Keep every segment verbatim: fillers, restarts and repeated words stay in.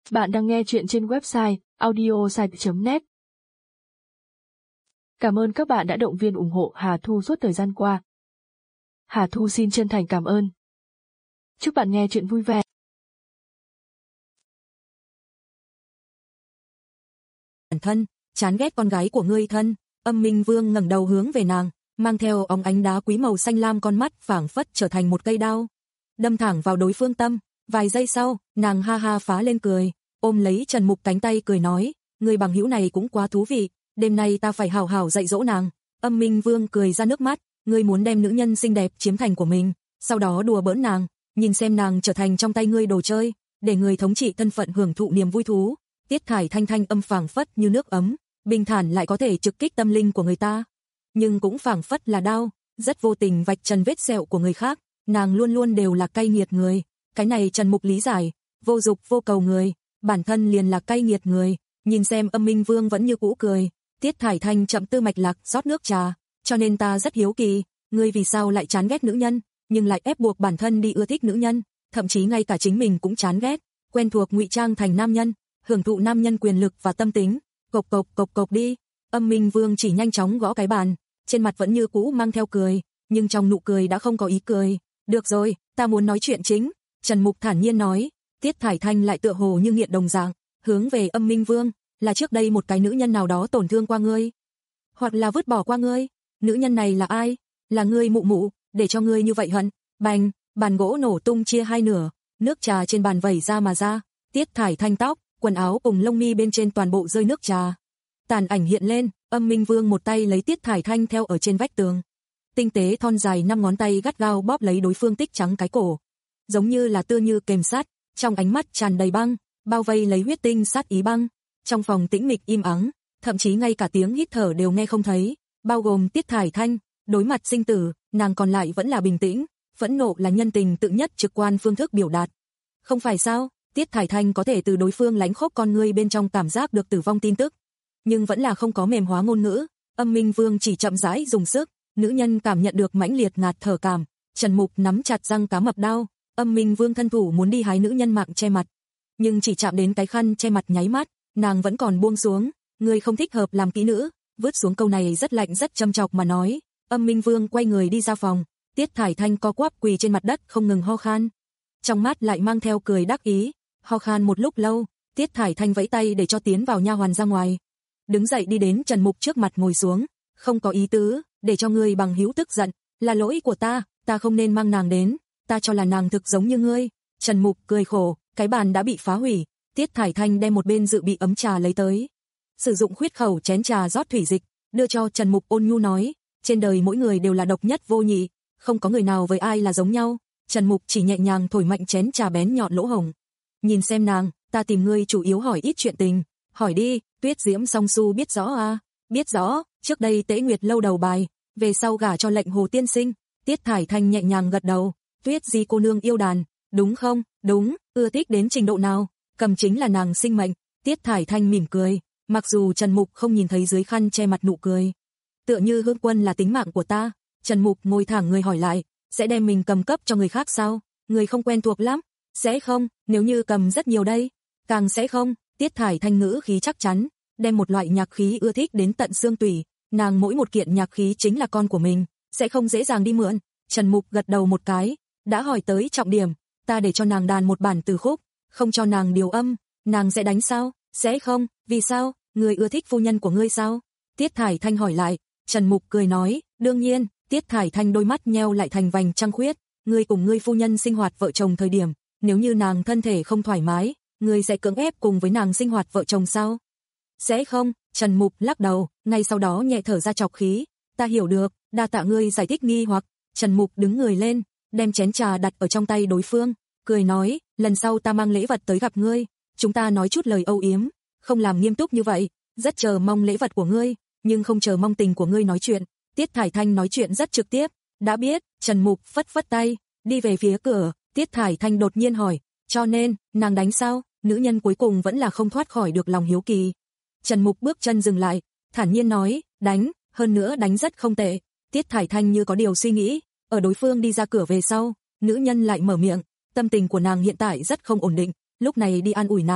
Bạn đang nghe chuyện trên website audiosite chấm net. Cảm ơn các bạn đã động viên ủng hộ Hà Thu suốt thời gian qua. Hà Thu xin chân thành cảm ơn. Chúc bạn nghe chuyện vui vẻ. Bản thân, chán ghét con gái của ngươi thân, Âm Minh Vương ngẩng đầu hướng về nàng, mang theo óng ánh đá quý màu xanh lam con mắt phảng phất trở thành một cây đao, đâm thẳng vào đối phương tâm. Vài giây sau, nàng ha ha phá lên cười, ôm lấy Trần Mục cánh tay cười nói, người bằng hữu này cũng quá thú vị, đêm nay ta phải hảo hảo dạy dỗ nàng. Âm Minh Vương cười ra nước mắt, ngươi muốn đem nữ nhân xinh đẹp chiếm thành của mình, sau đó đùa bỡn nàng, nhìn xem nàng trở thành trong tay ngươi đồ chơi, để người thống trị thân phận hưởng thụ niềm vui thú. Tiết Thải Thanh thanh âm phảng phất như nước ấm, bình thản lại có thể trực kích tâm linh của người ta, nhưng cũng phảng phất là đao, rất vô tình vạch trần vết sẹo của người khác. Nàng luôn luôn đều là cay nghiệt người, cái này Trần Mục lý giải, vô dục vô cầu người, bản thân liền là cay nghiệt người. Nhìn xem Âm Minh Vương vẫn như cũ cười, Tiết Thải Thanh chậm tư mạch lạc rót nước trà, cho nên ta rất hiếu kỳ, ngươi vì sao lại chán ghét nữ nhân, nhưng lại ép buộc bản thân đi ưa thích nữ nhân, thậm chí ngay cả chính mình cũng chán ghét, quen thuộc ngụy trang thành nam nhân, hưởng thụ nam nhân quyền lực và tâm tính. Cộc cộc cộc cộc đi. Âm Minh Vương chỉ nhanh chóng gõ cái bàn, trên mặt vẫn như cũ mang theo cười, nhưng trong nụ cười đã không có ý cười. Được rồi, ta muốn nói chuyện chính, Trần Mục thản nhiên nói. Tiết Thải Thanh lại tựa hồ như nghiện đồng dạng, hướng về Âm Minh Vương, là trước đây một cái nữ nhân nào đó tổn thương qua ngươi, hoặc là vứt bỏ qua ngươi, nữ nhân này là ai? Là ngươi mụ mụ, để cho ngươi như vậy hận. Bành, bàn gỗ nổ tung chia hai nửa, nước trà trên bàn vẩy ra mà ra, Tiết Thải Thanh tóc, quần áo cùng lông mi bên trên toàn bộ rơi nước trà. Tàn ảnh hiện lên, Âm Minh Vương một tay lấy Tiết Thải Thanh theo ở trên vách tường, tinh tế thon dài năm ngón tay gắt gao bóp lấy đối phương tích trắng cái cổ, giống như là tựa như kềm sát, trong ánh mắt tràn đầy băng, bao vây lấy huyết tinh sát ý băng. Trong phòng tĩnh mịch im ắng, thậm chí ngay cả tiếng hít thở đều nghe không thấy, bao gồm Tiết Thải Thanh. Đối mặt sinh tử, nàng còn lại vẫn là bình tĩnh, phẫn nộ là nhân tình tự nhất trực quan phương thức biểu đạt. Không phải sao? Tiết Thải Thanh có thể từ đối phương lánh khốc con ngươi bên trong cảm giác được tử vong tin tức, nhưng vẫn là không có mềm hóa ngôn ngữ. Âm Minh Vương chỉ chậm rãi dùng sức, nữ nhân cảm nhận được mãnh liệt ngạt thở cảm. Trần Mục nắm chặt răng cá mập đao, Âm Minh Vương thân thủ muốn đi hái nữ nhân mạng che mặt, nhưng chỉ chạm đến cái khăn che mặt nháy mắt, nàng vẫn còn buông xuống. Người không thích hợp làm kỹ nữ, vứt xuống câu này rất lạnh rất châm chọc mà nói. Âm Minh Vương quay người đi ra phòng, Tiết Thải Thanh co quắp quỳ trên mặt đất không ngừng ho khan, trong mắt lại mang theo cười đắc ý. Ho khan một lúc lâu, Tiết Thải Thanh vẫy tay để cho tiến vào nha hoàn ra ngoài, đứng dậy đi đến Trần Mục trước mặt ngồi xuống. Không có ý tứ, để cho ngươi bằng hữu tức giận, là lỗi của ta, ta không nên mang nàng đến, ta cho là nàng thực giống như ngươi. Trần Mục cười khổ, cái bàn đã bị phá hủy. Tiết Thải Thanh đem một bên dự bị ấm trà lấy tới, sử dụng khuyết khẩu chén trà rót thủy dịch, đưa cho Trần Mục ôn nhu nói, trên đời mỗi người đều là độc nhất vô nhị, không có người nào với ai là giống nhau. Trần Mục chỉ nhẹ nhàng thổi mạnh chén trà bén nhọn lỗ hổng. Nhìn xem nàng, ta tìm ngươi chủ yếu hỏi ít chuyện tình, hỏi đi. Tuyết Diễm Song Su biết rõ à? Biết rõ, trước đây Tế Nguyệt lâu đầu bài, về sau gả cho lệnh Hồ tiên sinh. Tiết Thải Thanh nhẹ nhàng gật đầu. Tuyết Di cô nương yêu đàn, đúng không? Đúng. Ưa thích đến trình độ nào? Cầm chính là nàng sinh mệnh. Tiết Thải Thanh mỉm cười, mặc dù Trần Mục không nhìn thấy dưới khăn che mặt nụ cười. Tựa như Hương Quân là tính mạng của ta. Trần Mục ngồi thẳng người hỏi lại, sẽ đem mình cầm cấp cho người khác sao? Người không quen thuộc lắm. Sẽ không, nếu như cầm rất nhiều đây. Càng sẽ không. Tiết Thải Thanh ngữ khí chắc chắn, đem một loại nhạc khí ưa thích đến tận xương tủy, nàng mỗi một kiện nhạc khí chính là con của mình, sẽ không dễ dàng đi mượn. Trần Mục gật đầu một cái, đã hỏi tới trọng điểm, ta để cho nàng đàn một bản từ khúc, không cho nàng điều âm, nàng sẽ đánh sao? Sẽ không. Vì sao? Người ưa thích phu nhân của ngươi sao? Tiết Thải Thanh hỏi lại. Trần Mục cười nói, đương nhiên. Tiết Thải Thanh đôi mắt nheo lại thành vành trăng khuyết, ngươi cùng ngươi phu nhân sinh hoạt vợ chồng thời điểm, nếu như nàng thân thể không thoải mái, ngươi sẽ cưỡng ép cùng với nàng sinh hoạt vợ chồng sao? Sẽ không. Trần Mục lắc đầu, ngay sau đó nhẹ thở ra trọc khí, ta hiểu được, đa tạ ngươi giải thích nghi hoặc. Trần Mục đứng người lên, đem chén trà đặt ở trong tay đối phương, cười nói, lần sau ta mang lễ vật tới gặp ngươi, chúng ta nói chút lời âu yếm, không làm nghiêm túc như vậy, rất chờ mong lễ vật của ngươi, nhưng không chờ mong tình của ngươi nói chuyện. Tiết Thải Thanh nói chuyện rất trực tiếp, đã biết. Trần Mục phất phất tay, đi về phía cửa. Tiết Thải Thanh đột nhiên hỏi, cho nên, nàng đánh sao? Nữ nhân cuối cùng vẫn là không thoát khỏi được lòng hiếu kỳ. Trần Mục bước chân dừng lại, thản nhiên nói, đánh, hơn nữa đánh rất không tệ. Tiết Thải Thanh như có điều suy nghĩ, ở đối phương đi ra cửa về sau, nữ nhân lại mở miệng, tâm tình của nàng hiện tại rất không ổn định, lúc này đi an ủi nàng,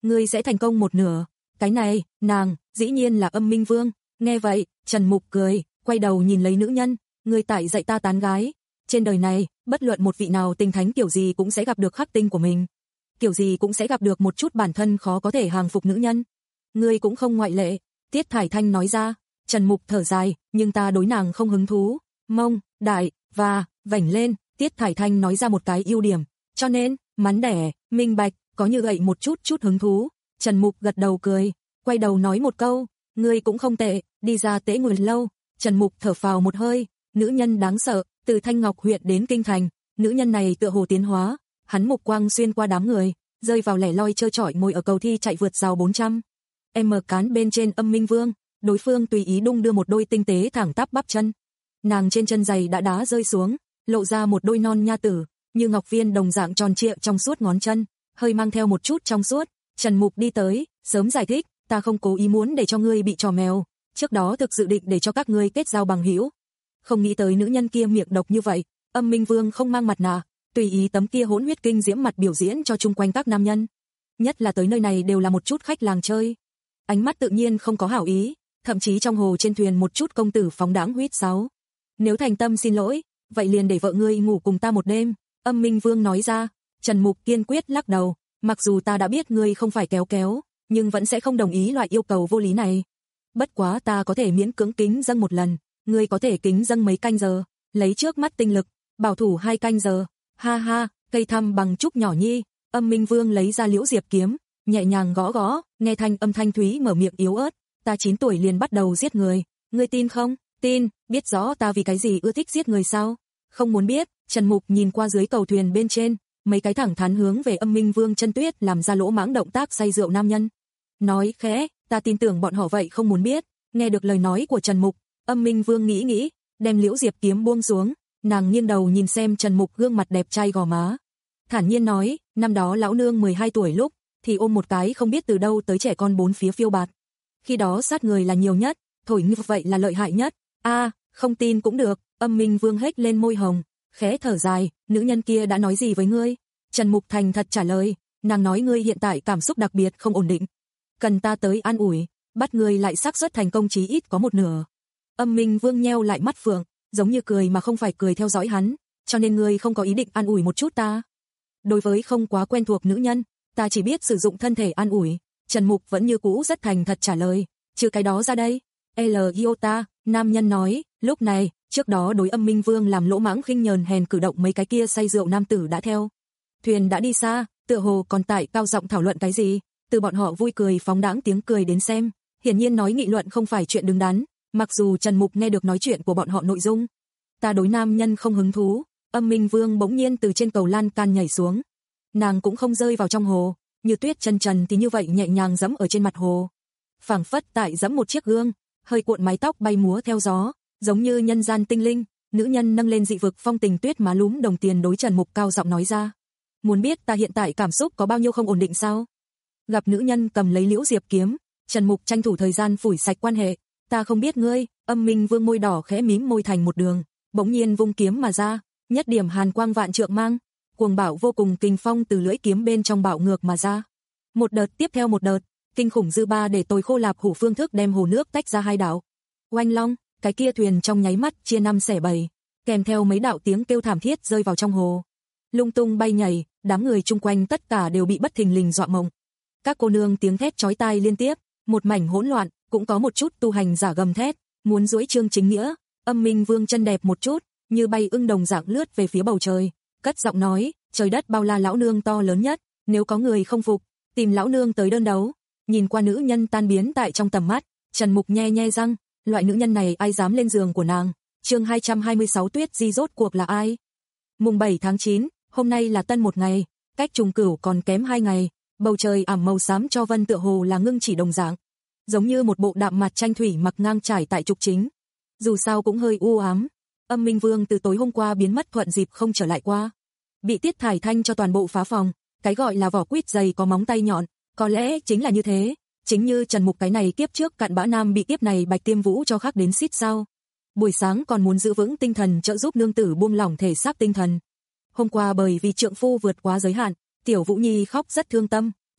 ngươi sẽ thành công một nửa. Cái này, nàng, dĩ nhiên là Âm Minh Vương. Nghe vậy, Trần Mục cười, quay đầu nhìn lấy nữ nhân, ngươi tại dạy ta tán gái. Trên đời này, bất luận một vị nào tinh thánh kiểu gì cũng sẽ gặp được khắc tinh của mình. Kiểu gì cũng sẽ gặp được một chút bản thân khó có thể hàng phục nữ nhân. Ngươi cũng không ngoại lệ, Tiết Thải Thanh nói ra. Trần Mục thở dài, nhưng ta đối nàng không hứng thú. Mông, đại, và, vảnh lên, Tiết Thải Thanh nói ra một cái ưu điểm. Cho nên, mắn đẻ, minh bạch, có như vậy một chút chút hứng thú. Trần Mục gật đầu cười, quay đầu nói một câu, ngươi cũng không tệ, đi ra Tế Nguyên lâu. Trần Mục thở phào một hơi, nữ nhân đáng sợ, từ Thanh Ngọc huyện đến Kinh Thành, nữ nhân này tựa hồ tiến hóa, hắn mục quang xuyên qua đám người, rơi vào lẻ loi trơ trọi ngồi ở cầu thi chạy vượt rào bốn trăm mét cán bên trên Âm Minh Vương, đối phương tùy ý đung đưa một đôi tinh tế thẳng tắp bắp chân. Nàng trên chân giày đã đá rơi xuống, lộ ra một đôi non nha tử, như ngọc viên đồng dạng tròn trịa trong suốt ngón chân, hơi mang theo một chút trong suốt. Trần Mục đi tới, sớm giải thích, ta không cố ý muốn để cho ngươi bị trò mèo, trước đó thực dự định để cho các ngươi kết giao bằng hữu. Không nghĩ tới nữ nhân kia miệng độc như vậy. Âm Minh Vương không mang mặt nạ, tùy ý tấm kia hỗn huyết kinh diễm mặt biểu diễn cho chung quanh các nam nhân. Nhất là tới nơi này đều là một chút khách làng chơi. Ánh mắt tự nhiên không có hảo ý, thậm chí trong hồ trên thuyền một chút công tử phóng đãng huýt sáo. Nếu thành tâm xin lỗi, vậy liền để vợ ngươi ngủ cùng ta một đêm. Âm Minh Vương nói ra. Trần Mục kiên quyết lắc đầu, mặc dù ta đã biết ngươi không phải kéo kéo, nhưng vẫn sẽ không đồng ý loại yêu cầu vô lý này. Bất quá ta có thể miễn cưỡng kính dâng một lần, ngươi có thể kính dâng mấy canh giờ, lấy trước mắt tinh lực, bảo thủ hai canh giờ. Ha ha, cây thăm bằng trúc nhỏ nhi. Âm Minh Vương lấy ra liễu diệp kiếm, nhẹ nhàng gõ gõ, nghe thanh âm thanh thúy mở miệng yếu ớt, ta chín tuổi liền bắt đầu giết người, ngươi tin không? Tin, biết rõ ta vì cái gì ưa thích giết người sao? Không muốn biết. Trần Mục nhìn qua dưới cầu thuyền bên trên, mấy cái thẳng thắn hướng về Âm Minh Vương chân tuyết làm ra lỗ mãng động tác say rượu nam nhân. Nói khẽ, ta tin tưởng bọn họ vậy không muốn biết. Nghe được lời nói của Trần Mục, Âm Minh Vương nghĩ nghĩ, đem liễu diệp kiếm buông xuống, nàng nghiêng đầu nhìn xem Trần Mục gương mặt đẹp trai gò má. Thản nhiên nói, năm đó lão nương mười hai tuổi lúc, thì ôm một cái không biết từ đâu tới trẻ con bốn phía phiêu bạt. Khi đó sát người là nhiều nhất, thổi như vậy là lợi hại nhất. A, à, không tin cũng được. Âm Minh Vương hếch lên môi hồng, khẽ thở dài, nữ nhân kia đã nói gì với ngươi? Trần Mục thành thật trả lời, nàng nói ngươi hiện tại cảm xúc đặc biệt không ổn định, cần ta tới an ủi, bắt ngươi lại xác suất thành công chí ít có một nửa. Âm Minh Vương nheo lại mắt phượng, giống như cười mà không phải cười theo dõi hắn, cho nên ngươi không có ý định an ủi một chút ta? Đối với không quá quen thuộc nữ nhân, ta chỉ biết sử dụng thân thể an ủi. Trần Mục vẫn như cũ rất thành thật trả lời, trừ cái đó ra đây. L Iota, nam nhân nói, lúc này, trước đó đối Âm Minh Vương làm lỗ mãng khinh nhờn hèn cử động mấy cái kia say rượu nam tử đã theo. Thuyền đã đi xa, tựa hồ còn tại cao giọng thảo luận cái gì, từ bọn họ vui cười phóng đãng tiếng cười đến xem, hiển nhiên nói nghị luận không phải chuyện đứng đắn, mặc dù Trần Mục nghe được nói chuyện của bọn họ nội dung. Ta đối nam nhân không hứng thú. Âm Minh Vương bỗng nhiên từ trên cầu lan can nhảy xuống. Nàng cũng không rơi vào trong hồ, như tuyết chân trần thì như vậy nhẹ nhàng dẫm ở trên mặt hồ. Phảng phất tại dẫm một chiếc gương, hơi cuộn mái tóc bay múa theo gió, giống như nhân gian tinh linh. Nữ nhân nâng lên dị vực phong tình tuyết má lúm đồng tiền đối Trần Mục cao giọng nói ra. Muốn biết ta hiện tại cảm xúc có bao nhiêu không ổn định sao? Gặp nữ nhân cầm lấy liễu diệp kiếm, Trần Mục tranh thủ thời gian phủi sạch quan hệ. Ta không biết ngươi. Âm Minh Vương môi đỏ khẽ mím môi thành một đường, bỗng nhiên vung kiếm mà ra, nhất điểm hàn quang vạn trượng mang, cuồng bạo vô cùng kình phong từ lưỡi kiếm bên trong bạo ngược mà ra. Một đợt tiếp theo một đợt, kinh khủng dư ba để Tồi Khô Lạp Hủ phương thức đem hồ nước tách ra hai đảo. Oanh long, cái kia thuyền trong nháy mắt chia năm xẻ bảy, kèm theo mấy đạo tiếng kêu thảm thiết rơi vào trong hồ. Lung tung bay nhảy, đám người chung quanh tất cả đều bị bất thình lình dọa mộng. Các cô nương tiếng thét chói tai liên tiếp, một mảnh hỗn loạn, cũng có một chút tu hành giả gầm thét, muốn duỗi trương chính nghĩa. Âm Minh Vương chân đẹp một chút, như bay ưng đồng dạng lướt về phía bầu trời, cất giọng nói, trời đất bao la lão nương to lớn nhất, nếu có người không phục, tìm lão nương tới đơn đấu. Nhìn qua nữ nhân tan biến tại trong tầm mắt, Trần Mục nhe nhe răng, loại nữ nhân này ai dám lên giường của nàng. Chương hai trăm hai mươi sáu Tuyết Di rốt cuộc là ai? Mùng bảy tháng chín, hôm nay là tân một ngày, cách trùng cửu còn kém hai ngày, bầu trời ảm màu xám cho vân tựa hồ là ngưng chỉ đồng dạng, giống như một bộ đạm mặt tranh thủy mặc ngang trải tại trục chính. Dù sao cũng hơi u ám. Âm Minh Vương từ tối hôm qua biến mất thuận dịp không trở lại qua, bị Tiết Thải Thanh cho toàn bộ phá phòng. Cái gọi là vỏ quýt dày có móng tay nhọn, có lẽ chính là như thế. Chính như Trần Mục cái này kiếp trước cặn bã nam bị kiếp này Bạch Tiêm Vũ cho khắc đến xít sao. Buổi sáng còn muốn giữ vững tinh thần trợ giúp nương tử buông lỏng thể xác tinh thần. Hôm qua bởi vì trượng phu vượt quá giới hạn, Tiểu Vũ Nhi khóc rất thương tâm,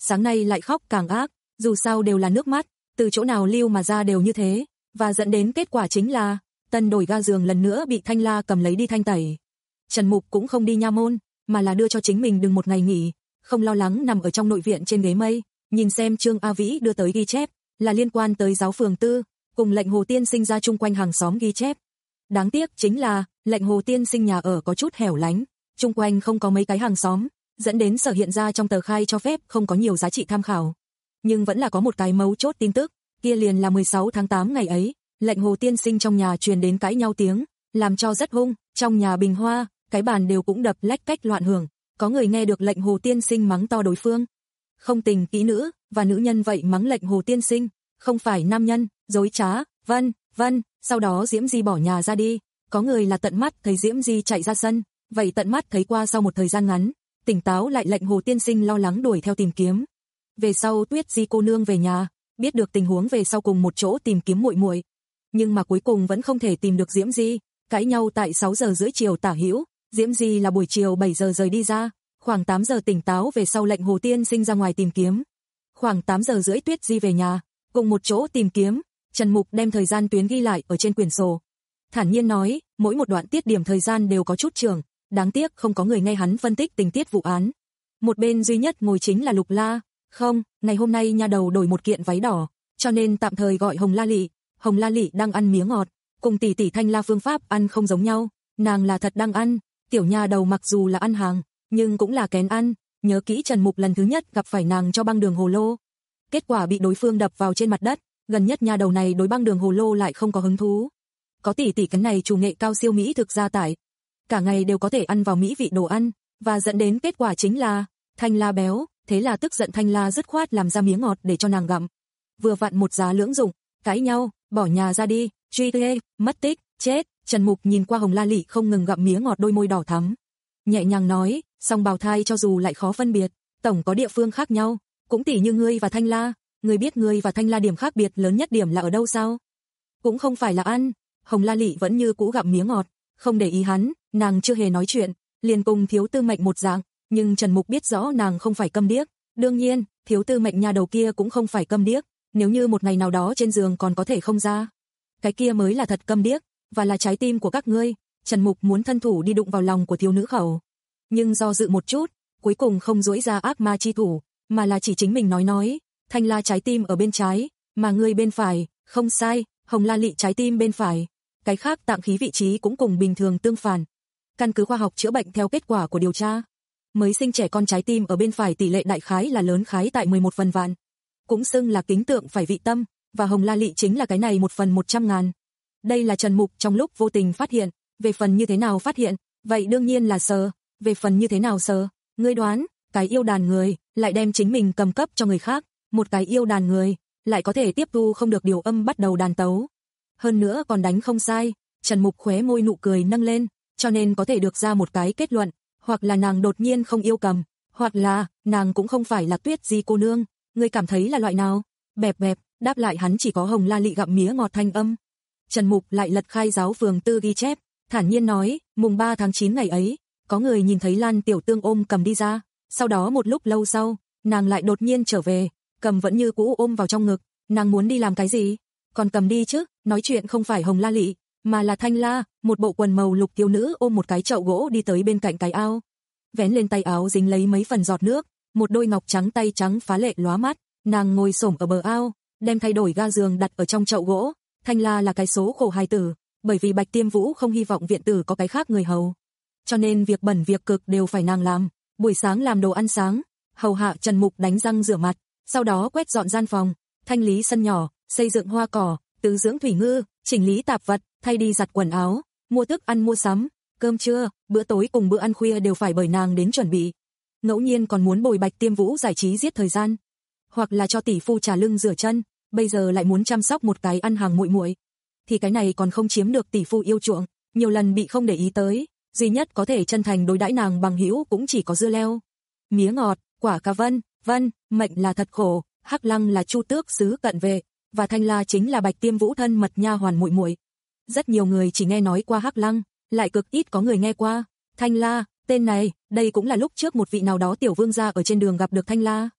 sáng nay lại khóc càng ác, dù sao đều là nước mắt, từ chỗ nào lưu mà ra đều như thế, và dẫn đến kết quả chính là tân đổi ga giường lần nữa bị Thanh La cầm lấy đi thanh tẩy. Trần Mục cũng không đi nha môn, mà là đưa cho chính mình đừng một ngày nghỉ, không lo lắng nằm ở trong nội viện trên ghế mây, nhìn xem Trương A Vĩ đưa tới ghi chép, là liên quan tới giáo phường tư, cùng lệnh Hồ Tiên Sinh ra chung quanh hàng xóm ghi chép. Đáng tiếc chính là, lệnh Hồ Tiên Sinh nhà ở có chút hẻo lánh, chung quanh không có mấy cái hàng xóm, dẫn đến sở hiện ra trong tờ khai cho phép không có nhiều giá trị tham khảo. Nhưng vẫn là có một cái mấu chốt tin tức, kia liền là mười sáu tháng tám ngày ấy, lệnh Hồ Tiên Sinh trong nhà truyền đến cãi nhau tiếng, làm cho rất hung, trong nhà bình hoa, cái bàn đều cũng đập lách cách loạn hưởng, có người nghe được lệnh Hồ Tiên Sinh mắng to đối phương. Không tình kỹ nữ, và nữ nhân vậy mắng lệnh Hồ Tiên Sinh, không phải nam nhân, dối trá, vân, vân, sau đó Diễm Di bỏ nhà ra đi, có người là tận mắt thấy Diễm Di chạy ra sân, vậy tận mắt thấy qua sau một thời gian ngắn, tỉnh táo lại lệnh Hồ Tiên Sinh lo lắng đuổi theo tìm kiếm. Về sau Tuyết Di cô nương về nhà, biết được tình huống về sau cùng một chỗ tìm kiếm muội muội, nhưng mà cuối cùng vẫn không thể tìm được Diễm Di, cãi nhau tại sáu giờ rưỡi chiều tả hữu, Diễm Di là buổi chiều bảy giờ rời đi ra, khoảng tám giờ tỉnh táo về sau lệnh Hồ Tiên Sinh ra ngoài tìm kiếm. Khoảng tám giờ rưỡi Tuyết Di về nhà, cùng một chỗ tìm kiếm, Trần Mục đem thời gian tuyến ghi lại ở trên quyển sổ. Thản nhiên nói, mỗi một đoạn tiết điểm thời gian đều có chút trường, đáng tiếc không có người nghe hắn phân tích tình tiết vụ án. Một bên duy nhất ngồi chính là Lục La, không, ngày hôm nay nha đầu đổi một kiện váy đỏ, cho nên tạm thời gọi Hồng La Lị. Hồng La Lị đang ăn miếng ngọt, cùng tỷ tỷ Thanh La phương pháp ăn không giống nhau, nàng là thật đang ăn, tiểu nha đầu mặc dù là ăn hàng, nhưng cũng là kén ăn, nhớ kỹ Trần Mục lần thứ nhất gặp phải nàng cho băng đường hồ lô. Kết quả bị đối phương đập vào trên mặt đất, gần nhất nha đầu này đối băng đường hồ lô lại không có hứng thú. Có tỷ tỷ cái này chủ nghệ cao siêu mỹ thực gia tải, cả ngày đều có thể ăn vào mỹ vị đồ ăn, và dẫn đến kết quả chính là Thanh La béo, thế là tức giận Thanh La dứt khoát làm ra miếng ngọt để cho nàng gặm. Vừa vặn một giá lưỡng dụng, cãi nhau, bỏ nhà ra đi, truy thuê, mất tích, chết. Trần Mục nhìn qua Hồng La Lị không ngừng gặm miếng ngọt đôi môi đỏ thắm, nhẹ nhàng nói, song bào thai cho dù lại khó phân biệt, tổng có địa phương khác nhau, cũng tỉ như ngươi và Thanh La, ngươi biết ngươi và Thanh La điểm khác biệt lớn nhất điểm là ở đâu sao? Cũng không phải là ăn. Hồng La Lị vẫn như cũ gặm miếng ngọt, không để ý hắn, nàng chưa hề nói chuyện, liền cùng Thiếu Tư Mệnh một dạng, nhưng Trần Mục biết rõ nàng không phải câm điếc, đương nhiên, Thiếu Tư Mệnh nhà đầu kia cũng không phải câm điếc, nếu như một ngày nào đó trên giường còn có thể không ra, cái kia mới là thật câm điếc, và là trái tim của các ngươi. Trần Mục muốn thân thủ đi đụng vào lòng của thiếu nữ khẩu, nhưng do dự một chút, cuối cùng không duỗi ra ác ma chi thủ, mà là chỉ chính mình nói nói, Thanh La trái tim ở bên trái, mà ngươi bên phải, không sai, Hồng La Lị trái tim bên phải, cái khác tạng khí vị trí cũng cùng bình thường tương phản. Căn cứ khoa học chữa bệnh theo kết quả của điều tra, mới sinh trẻ con trái tim ở bên phải tỷ lệ đại khái là lớn khái tại mười một phần vạn, cũng xưng là kính tượng phải vị tâm, và Hồng La Lị chính là cái này một phần một trăm ngàn. Đây là Trần Mục trong lúc vô tình phát hiện, về phần như thế nào phát hiện, vậy đương nhiên là sờ, về phần như thế nào sờ, ngươi đoán, cái yêu đàn người, lại đem chính mình cầm cấp cho người khác, một cái yêu đàn người, lại có thể tiếp thu không được điều âm bắt đầu đàn tấu. Hơn nữa còn đánh không sai, Trần Mục khóe môi nụ cười nâng lên, cho nên có thể được ra một cái kết luận, hoặc là nàng đột nhiên không yêu cầm, hoặc là, nàng cũng không phải là Tuyết Di cô nương, ngươi cảm thấy là loại nào? Bẹp bẹp, đáp lại hắn chỉ có Hồng La Lị gặm mía ngọt thanh âm. Trần Mục lại lật khai giáo phường tư ghi chép, thản nhiên nói, mùng ba tháng chín ngày ấy, có người nhìn thấy Lan Tiểu Tương ôm cầm đi ra, sau đó một lúc lâu sau, nàng lại đột nhiên trở về, cầm vẫn như cũ ôm vào trong ngực, nàng muốn đi làm cái gì? Còn cầm đi chứ, nói chuyện không phải Hồng La Lị, mà là Thanh La, một bộ quần màu lục thiếu nữ ôm một cái chậu gỗ đi tới bên cạnh cái ao. Vén lên tay áo dính lấy mấy phần giọt nước, một đôi ngọc trắng tay trắng phá lệ lóa mắt, nàng ngồi xổm ở bờ ao, đem thay đổi ga giường đặt ở trong chậu gỗ. Thanh La là cái số khổ hài tử, bởi vì Bạch Tiêm Vũ không hy vọng viện tử có cái khác người hầu, cho nên việc bẩn việc cực đều phải nàng làm, buổi sáng làm đồ ăn sáng, hầu hạ Trần Mục đánh răng rửa mặt, sau đó quét dọn gian phòng, thanh lý sân nhỏ, xây dựng hoa cỏ, tứ dưỡng thủy ngư, chỉnh lý tạp vật, thay đi giặt quần áo, mua thức ăn mua sắm, cơm trưa, bữa tối cùng bữa ăn khuya đều phải bởi nàng đến chuẩn bị. Ngẫu nhiên còn muốn bồi Bạch Tiêm Vũ giải trí giết thời gian, hoặc là cho tỷ phu trà lưng rửa chân, bây giờ lại muốn chăm sóc một cái ăn hàng muội muội, thì cái này còn không chiếm được tỷ phu yêu chuộng, nhiều lần bị không để ý tới, duy nhất có thể chân thành đối đãi nàng bằng hữu cũng chỉ có dưa leo, mía ngọt, quả cà vân, vân, mệnh là thật khổ, Hắc Lăng là Chu Tước sứ cận vệ, và Thanh La chính là Bạch Tiêm Vũ thân mật nha hoàn muội muội. Rất nhiều người chỉ nghe nói qua Hắc Lăng, lại cực ít có người nghe qua Thanh La, tên này, đây cũng là lúc trước một vị nào đó tiểu vương gia ở trên đường gặp được Thanh La.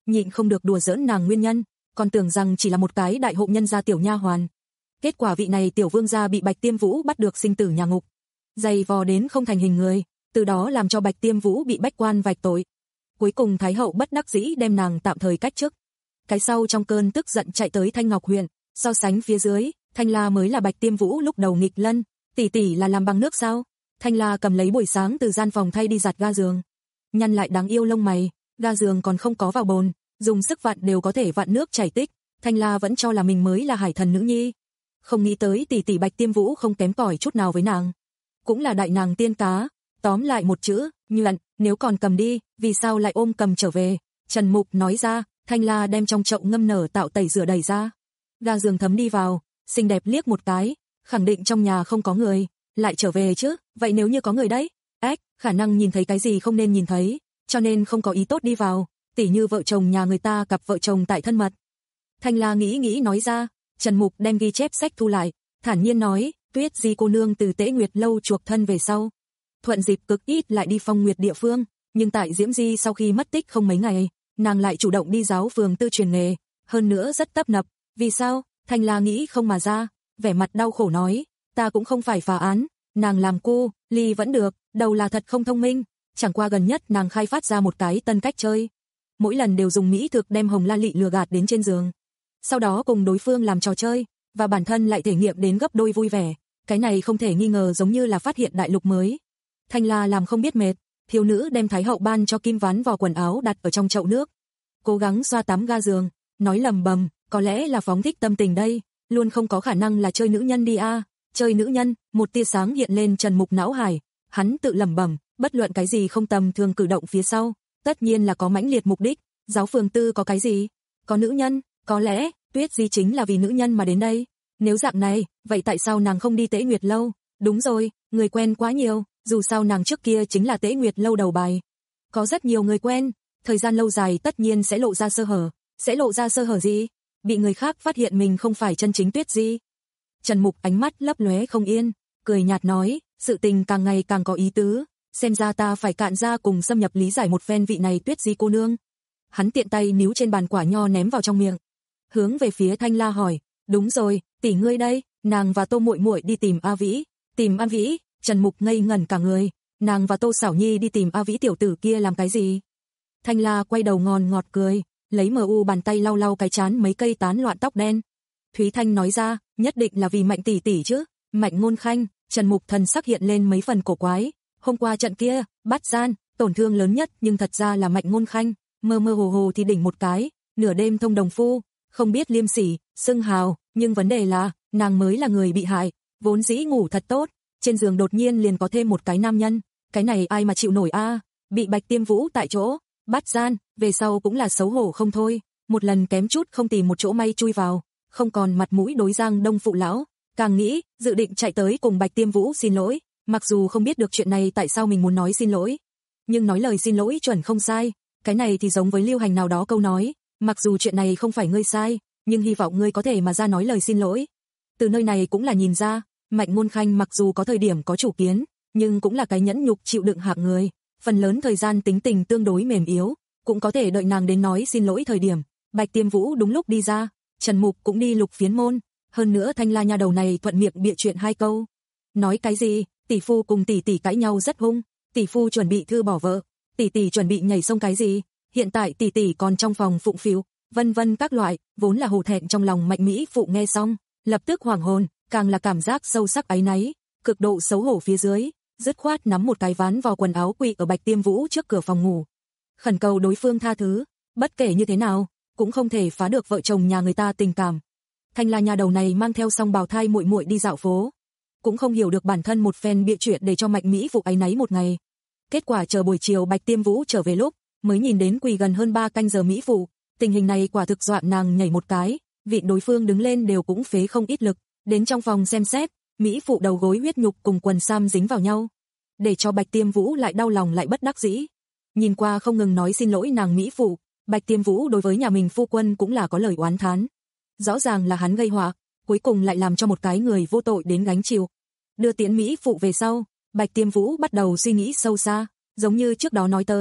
nhịn không được đùa giỡn nàng nguyên nhân, còn tưởng rằng chỉ là một cái đại hộ nhân gia tiểu nha hoàn. Kết quả vị này tiểu vương gia bị Bạch Tiêm Vũ bắt được sinh tử nhà ngục, dày vò đến không thành hình người, từ đó làm cho Bạch Tiêm Vũ bị bách quan vạch tội. Cuối cùng Thái hậu bất đắc dĩ đem nàng tạm thời cách chức. Cái sau trong cơn tức giận chạy tới Thanh Ngọc huyện, so sánh phía dưới, Thanh La mới là Bạch Tiêm Vũ lúc đầu nghịch lân, tỷ tỷ là làm bằng nước sao? Thanh La cầm lấy buổi sáng từ gian phòng thay đi giặt ga giường, nhăn lại đáng yêu lông mày, ga giường còn không có vào bồn, dùng sức vặn đều có thể vặn nước chảy tích, Thanh La vẫn cho là mình mới là hải thần nữ nhi. Không nghĩ tới tỷ tỷ Bạch Tiêm Vũ không kém cỏi chút nào với nàng, cũng là đại nàng tiên cá, tóm lại một chữ, nhuận, nếu còn cầm đi, vì sao lại ôm cầm trở về? Trần Mục nói ra. Thanh La đem trong chậu ngâm nở tạo tẩy rửa đẩy ra, ga giường thấm đi vào, xinh đẹp liếc một cái, khẳng định trong nhà không có người, lại trở về chứ, vậy nếu như có người đấy, ếch, khả năng nhìn thấy cái gì không nên nhìn thấy, cho nên không có ý tốt đi vào, tỉ như vợ chồng nhà người ta cặp vợ chồng tại thân mật. Thanh La nghĩ nghĩ nói ra. Trần Mục đem ghi chép sách thu lại, thản nhiên nói, Tuyết Di cô nương từ Tế Nguyệt lâu chuộc thân về sau, thuận dịp cực ít lại đi Phong Nguyệt địa phương, nhưng tại Diễm Di sau khi mất tích không mấy ngày, nàng lại chủ động đi giáo phường tư truyền nghề, hơn nữa rất tấp nập. Vì sao? Thanh La nghĩ không mà ra, vẻ mặt đau khổ nói, ta cũng không phải phá án, nàng làm cô, ly vẫn được, đầu là thật không thông minh, chẳng qua gần nhất nàng khai phát ra một cái tân cách chơi. Mỗi lần đều dùng mỹ thực đem Hồng La Lị lừa gạt đến trên giường, sau đó cùng đối phương làm trò chơi, và bản thân lại thể nghiệm đến gấp đôi vui vẻ, cái này không thể nghi ngờ giống như là phát hiện đại lục mới. Thanh La làm không biết mệt, thiếu nữ đem Thái hậu ban cho kim ván vò quần áo đặt ở trong chậu nước, cố gắng xoa tắm ga giường, nói lầm bầm, có lẽ là phóng thích tâm tình đây, luôn không có khả năng là chơi nữ nhân đi a, à. Chơi nữ nhân, một tia sáng hiện lên Trần Mục não hải, hắn tự lẩm bẩm, bất luận cái gì không tầm thường cử động phía sau, tất nhiên là có mãnh liệt mục đích, giáo phường tư có cái gì? Có nữ nhân, có lẽ Tuyết Di chính là vì nữ nhân mà đến đây. Nếu dạng này, vậy tại sao nàng không đi Tế Nguyệt lâu? Đúng rồi, người quen quá nhiều, dù sao nàng trước kia chính là Tế Nguyệt lâu đầu bài. Có rất nhiều người quen, thời gian lâu dài tất nhiên sẽ lộ ra sơ hở, sẽ lộ ra sơ hở gì? Bị người khác phát hiện mình không phải chân chính Tuyết Di. Trần Mục ánh mắt lấp lóe không yên, cười nhạt nói, sự tình càng ngày càng có ý tứ, xem ra ta phải cạn ra cùng xâm nhập lý giải một phen vị này Tuyết Di cô nương. Hắn tiện tay níu trên bàn quả nho ném vào trong miệng, hướng về phía Thanh La hỏi, đúng rồi, tỷ ngươi đây, nàng và Tô muội muội đi tìm A Vĩ, tìm A Vĩ? Trần Mục ngây ngẩn cả người, nàng và Tô Xảo Nhi đi tìm A Vĩ tiểu tử kia làm cái gì? Thanh La quay đầu ngon ngọt cười, lấy mờ u bàn tay lau lau cái trán mấy cây tán loạn tóc đen. Thúy Thanh nói ra, nhất định là vì Mạnh tỷ tỷ chứ? Mạnh Ngôn Khanh. Trần Mục thần sắc hiện lên mấy phần cổ quái, hôm qua trận kia, bắt gian, tổn thương lớn nhất nhưng thật ra là Mạnh Ngôn Khanh, mơ mơ hồ hồ thì đỉnh một cái, nửa đêm thông đồng phu, không biết liêm sỉ, xưng hào, nhưng vấn đề là, nàng mới là người bị hại, vốn dĩ ngủ thật tốt, trên giường đột nhiên liền có thêm một cái nam nhân, cái này ai mà chịu nổi a? À? Bị Bạch Tiêm Vũ tại chỗ bắt gian, về sau cũng là xấu hổ không thôi, một lần kém chút không tìm một chỗ may chui vào, không còn mặt mũi đối Giang Đông phụ lão, càng nghĩ, dự định chạy tới cùng Bạch Tiêm Vũ xin lỗi, mặc dù không biết được chuyện này tại sao mình muốn nói xin lỗi, nhưng nói lời xin lỗi chuẩn không sai, cái này thì giống với lưu hành nào đó câu nói, mặc dù chuyện này không phải ngươi sai, nhưng hy vọng ngươi có thể mà ra nói lời xin lỗi. Từ nơi này cũng là nhìn ra, Mạnh Ngôn Khanh mặc dù có thời điểm có chủ kiến, nhưng cũng là cái nhẫn nhục chịu đựng hạng người, phần lớn thời gian tính tình tương đối mềm yếu, cũng có thể đợi nàng đến nói xin lỗi thời điểm. Bạch Tiêm Vũ đúng lúc đi ra, Trần Mục cũng đi Lục Phiến môn, hơn nữa Thanh La nha đầu này thuận miệng bịa chuyện hai câu. Nói cái gì? Tỷ phu cùng tỷ tỷ cãi nhau rất hung, tỷ phu chuẩn bị thư bỏ vợ, tỷ tỷ chuẩn bị nhảy sông cái gì? Hiện tại tỷ tỷ còn trong phòng phụng phịu, vân vân các loại, vốn là hổ thẹn trong lòng Mạnh Mỹ phụ nghe xong, lập tức hoảng hồn, càng là cảm giác sâu sắc áy náy, cực độ xấu hổ phía dưới, dứt khoát nắm một cái ván vào quần áo quỳ ở Bạch Tiêm Vũ trước cửa phòng ngủ, khẩn cầu đối phương tha thứ, bất kể như thế nào, cũng không thể phá được vợ chồng nhà người ta tình cảm. Thanh La nhà đầu này mang theo song bào thai muội muội đi dạo phố, cũng không hiểu được bản thân một phen bịa chuyện để cho Mạnh Mỹ phụ áy náy một ngày. Kết quả chờ buổi chiều Bạch Tiêm Vũ trở về lúc, mới nhìn đến quỳ gần hơn ba canh giờ Mỹ phụ, tình hình này quả thực dọa nàng nhảy một cái, vị đối phương đứng lên đều cũng phế không ít lực, đến trong phòng xem xét, Mỹ phụ đầu gối huyết nhục cùng quần sam dính vào nhau, để cho Bạch Tiêm Vũ lại đau lòng lại bất đắc dĩ. Nhìn qua không ngừng nói xin lỗi nàng Mỹ phụ, Bạch Tiêm Vũ đối với nhà mình phu quân cũng là có lời oán thán. Rõ ràng là hắn gây họa, cuối cùng lại làm cho một cái người vô tội đến gánh chịu. Đưa tiễn Mỹ phụ về sau, Bạch Tiêm Vũ bắt đầu suy nghĩ sâu xa, giống như trước đó nói tới,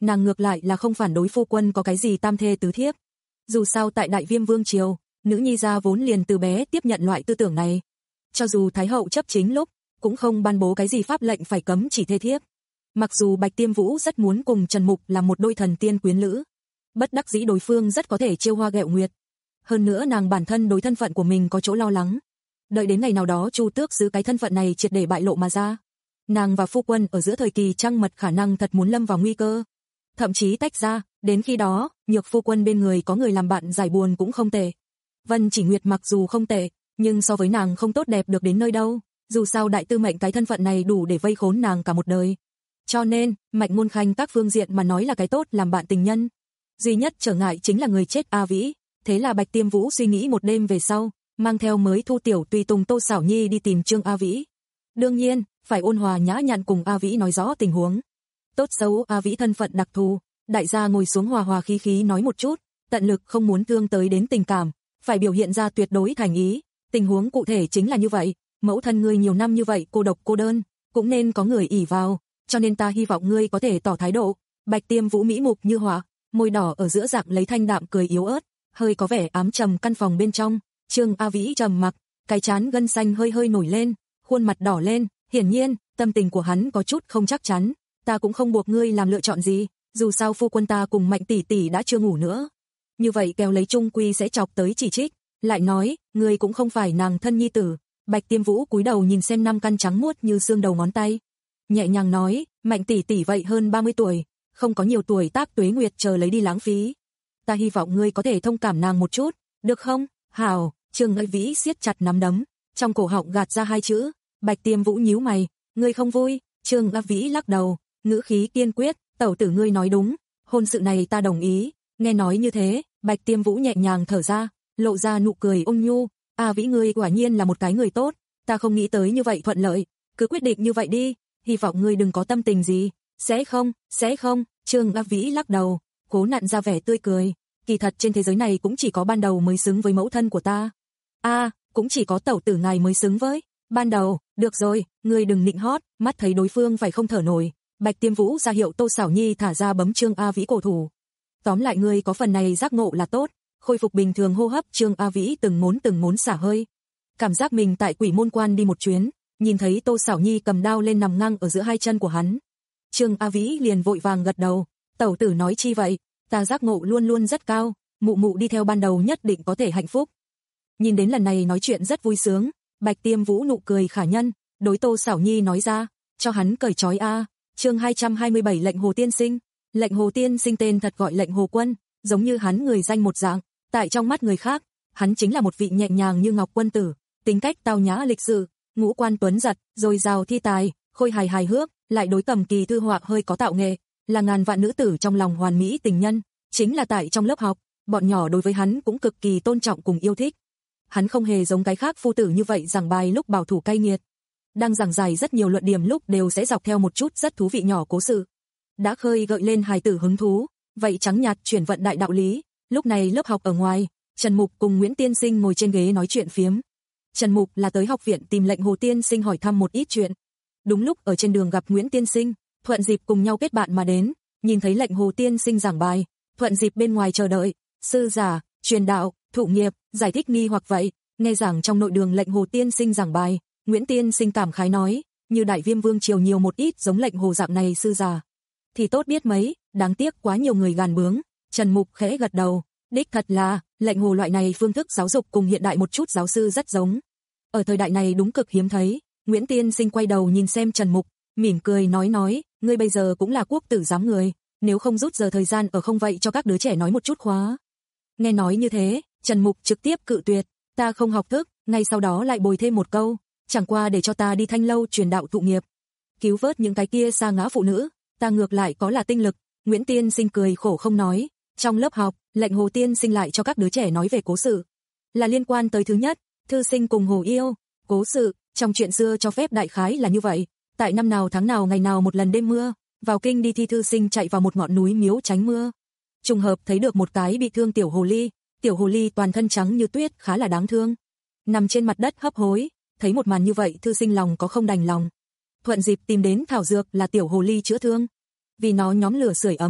nàng ngược lại là không phản đối phu quân có cái gì tam thê tứ thiếp. Dù sao tại Đại Viêm Vương triều, nữ nhi gia vốn liền từ bé tiếp nhận loại tư tưởng này. Cho dù Thái hậu chấp chính lúc, cũng không ban bố cái gì pháp lệnh phải cấm chỉ thê thiếp. Mặc dù Bạch Tiêm Vũ rất muốn cùng Trần Mục làm một đôi thần tiên quyến lữ, bất đắc dĩ đối phương rất có thể chiêu hoa ghẹo nguyệt. Hơn nữa nàng bản thân đối thân phận của mình có chỗ lo lắng. Đợi đến ngày nào đó Chu Tước giữ cái thân phận này triệt để bại lộ mà ra, nàng và phu quân ở giữa thời kỳ trăng mật khả năng thật muốn lâm vào nguy cơ. Thậm chí tách ra, đến khi đó, Nhược phu quân bên người có người làm bạn giải buồn cũng không tệ. Vân Chỉ Nguyệt mặc dù không tệ, nhưng so với nàng không tốt đẹp được đến nơi đâu, dù sao đại tư mệnh cái thân phận này đủ để vây khốn nàng cả một đời. Cho nên, Mạnh Môn Khanh các phương diện mà nói là cái tốt làm bạn tình nhân. Duy nhất trở ngại chính là người chết A Vĩ, thế là Bạch Tiêm Vũ suy nghĩ một đêm về sau, mang theo mới thu tiểu tùy tùng Tô Xảo Nhi đi tìm Trương A Vĩ. Đương nhiên, phải ôn hòa nhã nhặn cùng A Vĩ nói rõ tình huống. Tốt xấu A Vĩ thân phận đặc thù, đại gia ngồi xuống hòa hòa khí khí nói một chút, tận lực không muốn thương tới đến tình cảm, phải biểu hiện ra tuyệt đối thành ý. Tình huống cụ thể chính là như vậy, mẫu thân ngươi nhiều năm như vậy cô độc cô đơn, cũng nên có người ỷ vào, cho nên ta hy vọng ngươi có thể tỏ thái độ. Bạch Tiêm Vũ mỹ mục như họa, môi đỏ ở giữa dạng lấy thanh đạm cười yếu ớt, hơi có vẻ ám trầm căn phòng bên trong. Trương A Vĩ trầm mặc, cái trán gân xanh hơi hơi nổi lên, khuôn mặt đỏ lên, hiển nhiên, tâm tình của hắn có chút không chắc chắn. Ta cũng không buộc ngươi làm lựa chọn gì, dù sao phu quân ta cùng Mạnh tỷ tỷ đã chưa ngủ nữa. Như vậy kéo lấy chung quy sẽ chọc tới chỉ trích, lại nói, ngươi cũng không phải nàng thân nhi tử. Bạch Tiêm Vũ cúi đầu nhìn xem năm căn trắng muốt như xương đầu ngón tay, nhẹ nhàng nói, Mạnh tỷ tỷ vậy hơn ba mươi tuổi, không có nhiều tuổi tác tuế nguyệt chờ lấy đi lãng phí. Ta hy vọng ngươi có thể thông cảm nàng một chút, được không? Hảo. Trương A Vĩ siết chặt nắm đấm, trong cổ họng gạt ra hai chữ. Bạch Tiêm Vũ nhíu mày, ngươi không vui? Trương A Vĩ lắc đầu, ngữ khí kiên quyết, tẩu tử ngươi nói đúng, hôn sự này ta đồng ý. Nghe nói như thế, Bạch Tiêm Vũ nhẹ nhàng thở ra, lộ ra nụ cười ôn nhu. A Vĩ ngươi quả nhiên là một cái người tốt, ta không nghĩ tới như vậy thuận lợi, cứ quyết định như vậy đi, hy vọng ngươi đừng có tâm tình gì. Sẽ không, sẽ không. Trương A Vĩ lắc đầu, cố nặn ra vẻ tươi cười, kỳ thật trên thế giới này cũng chỉ có ban đầu mới xứng với mẫu thân của ta. A, à, cũng chỉ có tẩu tử ngài mới xứng với ban đầu. Được rồi, ngươi đừng nịnh hót. Mắt thấy đối phương phải không thở nổi, Bạch Tiêm Vũ ra hiệu Tô Xảo Nhi thả ra bấm Trương A Vĩ cổ thủ. Tóm lại ngươi có phần này giác ngộ là tốt, khôi phục bình thường hô hấp. Trương A Vĩ từng muốn từng muốn xả hơi, cảm giác mình tại Quỷ Môn Quan đi một chuyến, nhìn thấy Tô Xảo Nhi cầm đao lên nằm ngang ở giữa hai chân của hắn. Trương A Vĩ liền vội vàng gật đầu, tẩu tử nói chi vậy, ta giác ngộ luôn luôn rất cao, mụ mụ đi theo ban đầu nhất định có thể hạnh phúc. Nhìn đến lần này nói chuyện rất vui sướng, Bạch Tiêm Vũ nụ cười khả nhân, đối Tô Xảo Nhi nói ra, cho hắn cởi trói a. Chương hai trăm hai mươi bảy Lệnh Hồ Tiên Sinh. Lệnh Hồ Tiên Sinh tên thật gọi Lệnh Hồ Quân, giống như hắn người danh một dạng, tại trong mắt người khác, hắn chính là một vị nhẹ nhàng như ngọc quân tử, tính cách tao nhã lịch sự, ngũ quan tuấn giật, dồi dào thi tài, khôi hài hài hước, lại đối tầm kỳ thư họa hơi có tạo nghệ, là ngàn vạn nữ tử trong lòng hoàn mỹ tình nhân. Chính là tại trong lớp học, bọn nhỏ đối với hắn cũng cực kỳ tôn trọng cùng yêu thích. Hắn không hề giống cái khác phu tử như vậy giảng bài lúc bảo thủ cay nghiệt, đang giảng giải rất nhiều luận điểm lúc đều sẽ dọc theo một chút rất thú vị nhỏ cố sự, đã khơi gợi lên hài tử hứng thú. Vậy trắng nhạt chuyển vận đại đạo lý. Lúc này lớp học ở ngoài, Trần Mục cùng Nguyễn Tiên Sinh ngồi trên ghế nói chuyện phiếm. Trần Mục là tới học viện tìm Lệnh Hồ Tiên Sinh hỏi thăm một ít chuyện. Đúng lúc ở trên đường gặp Nguyễn Tiên Sinh, thuận dịp cùng nhau kết bạn mà đến, nhìn thấy Lệnh Hồ Tiên Sinh giảng bài, thuận dịp bên ngoài chờ đợi. Sư giả, truyền đạo, thụ nghiệp, giải thích nghi hoặc vậy. Nghe giảng trong nội đường Lệnh Hồ Tiên Sinh giảng bài, Nguyễn Tiên Sinh cảm khái nói, như Đại Viêm Vương triều nhiều một ít giống Lệnh Hồ dạng này sư giả thì tốt biết mấy, đáng tiếc quá nhiều người gàn bướng. Trần Mục khẽ gật đầu, đích thật là, Lệnh Hồ loại này phương thức giáo dục cùng hiện đại một chút giáo sư rất giống. Ở thời đại này đúng cực hiếm thấy. Nguyễn Tiên Sinh quay đầu nhìn xem Trần Mục, mỉm cười nói nói, ngươi bây giờ cũng là quốc tử giám người, nếu không rút giờ thời gian ở không vậy cho các đứa trẻ nói một chút khóa. Nghe nói như thế, Trần Mục trực tiếp cự tuyệt, ta không học thức, ngay sau đó lại bồi thêm một câu, chẳng qua để cho ta đi Thanh lâu truyền đạo thụ nghiệp, cứu vớt những cái kia sa ngã phụ nữ, ta ngược lại có là tinh lực. Nguyễn Tiên Sinh cười khổ không nói. Trong lớp học, Lệnh Hồ Tiên Sinh lại cho các đứa trẻ nói về cố sự, là liên quan tới thứ nhất, thư sinh cùng hồ yêu. Cố sự, trong chuyện xưa cho phép đại khái là như vậy, tại năm nào tháng nào ngày nào một lần đêm mưa, vào kinh đi thi thư sinh chạy vào một ngọn núi miếu tránh mưa. Trùng hợp thấy được một cái bị thương tiểu hồ ly, tiểu hồ ly toàn thân trắng như tuyết khá là đáng thương, nằm trên mặt đất hấp hối. Thấy một màn như vậy thư sinh lòng có không đành lòng, thuận dịp tìm đến thảo dược là tiểu hồ ly chữa thương. Vì nó nhóm lửa sưởi ấm,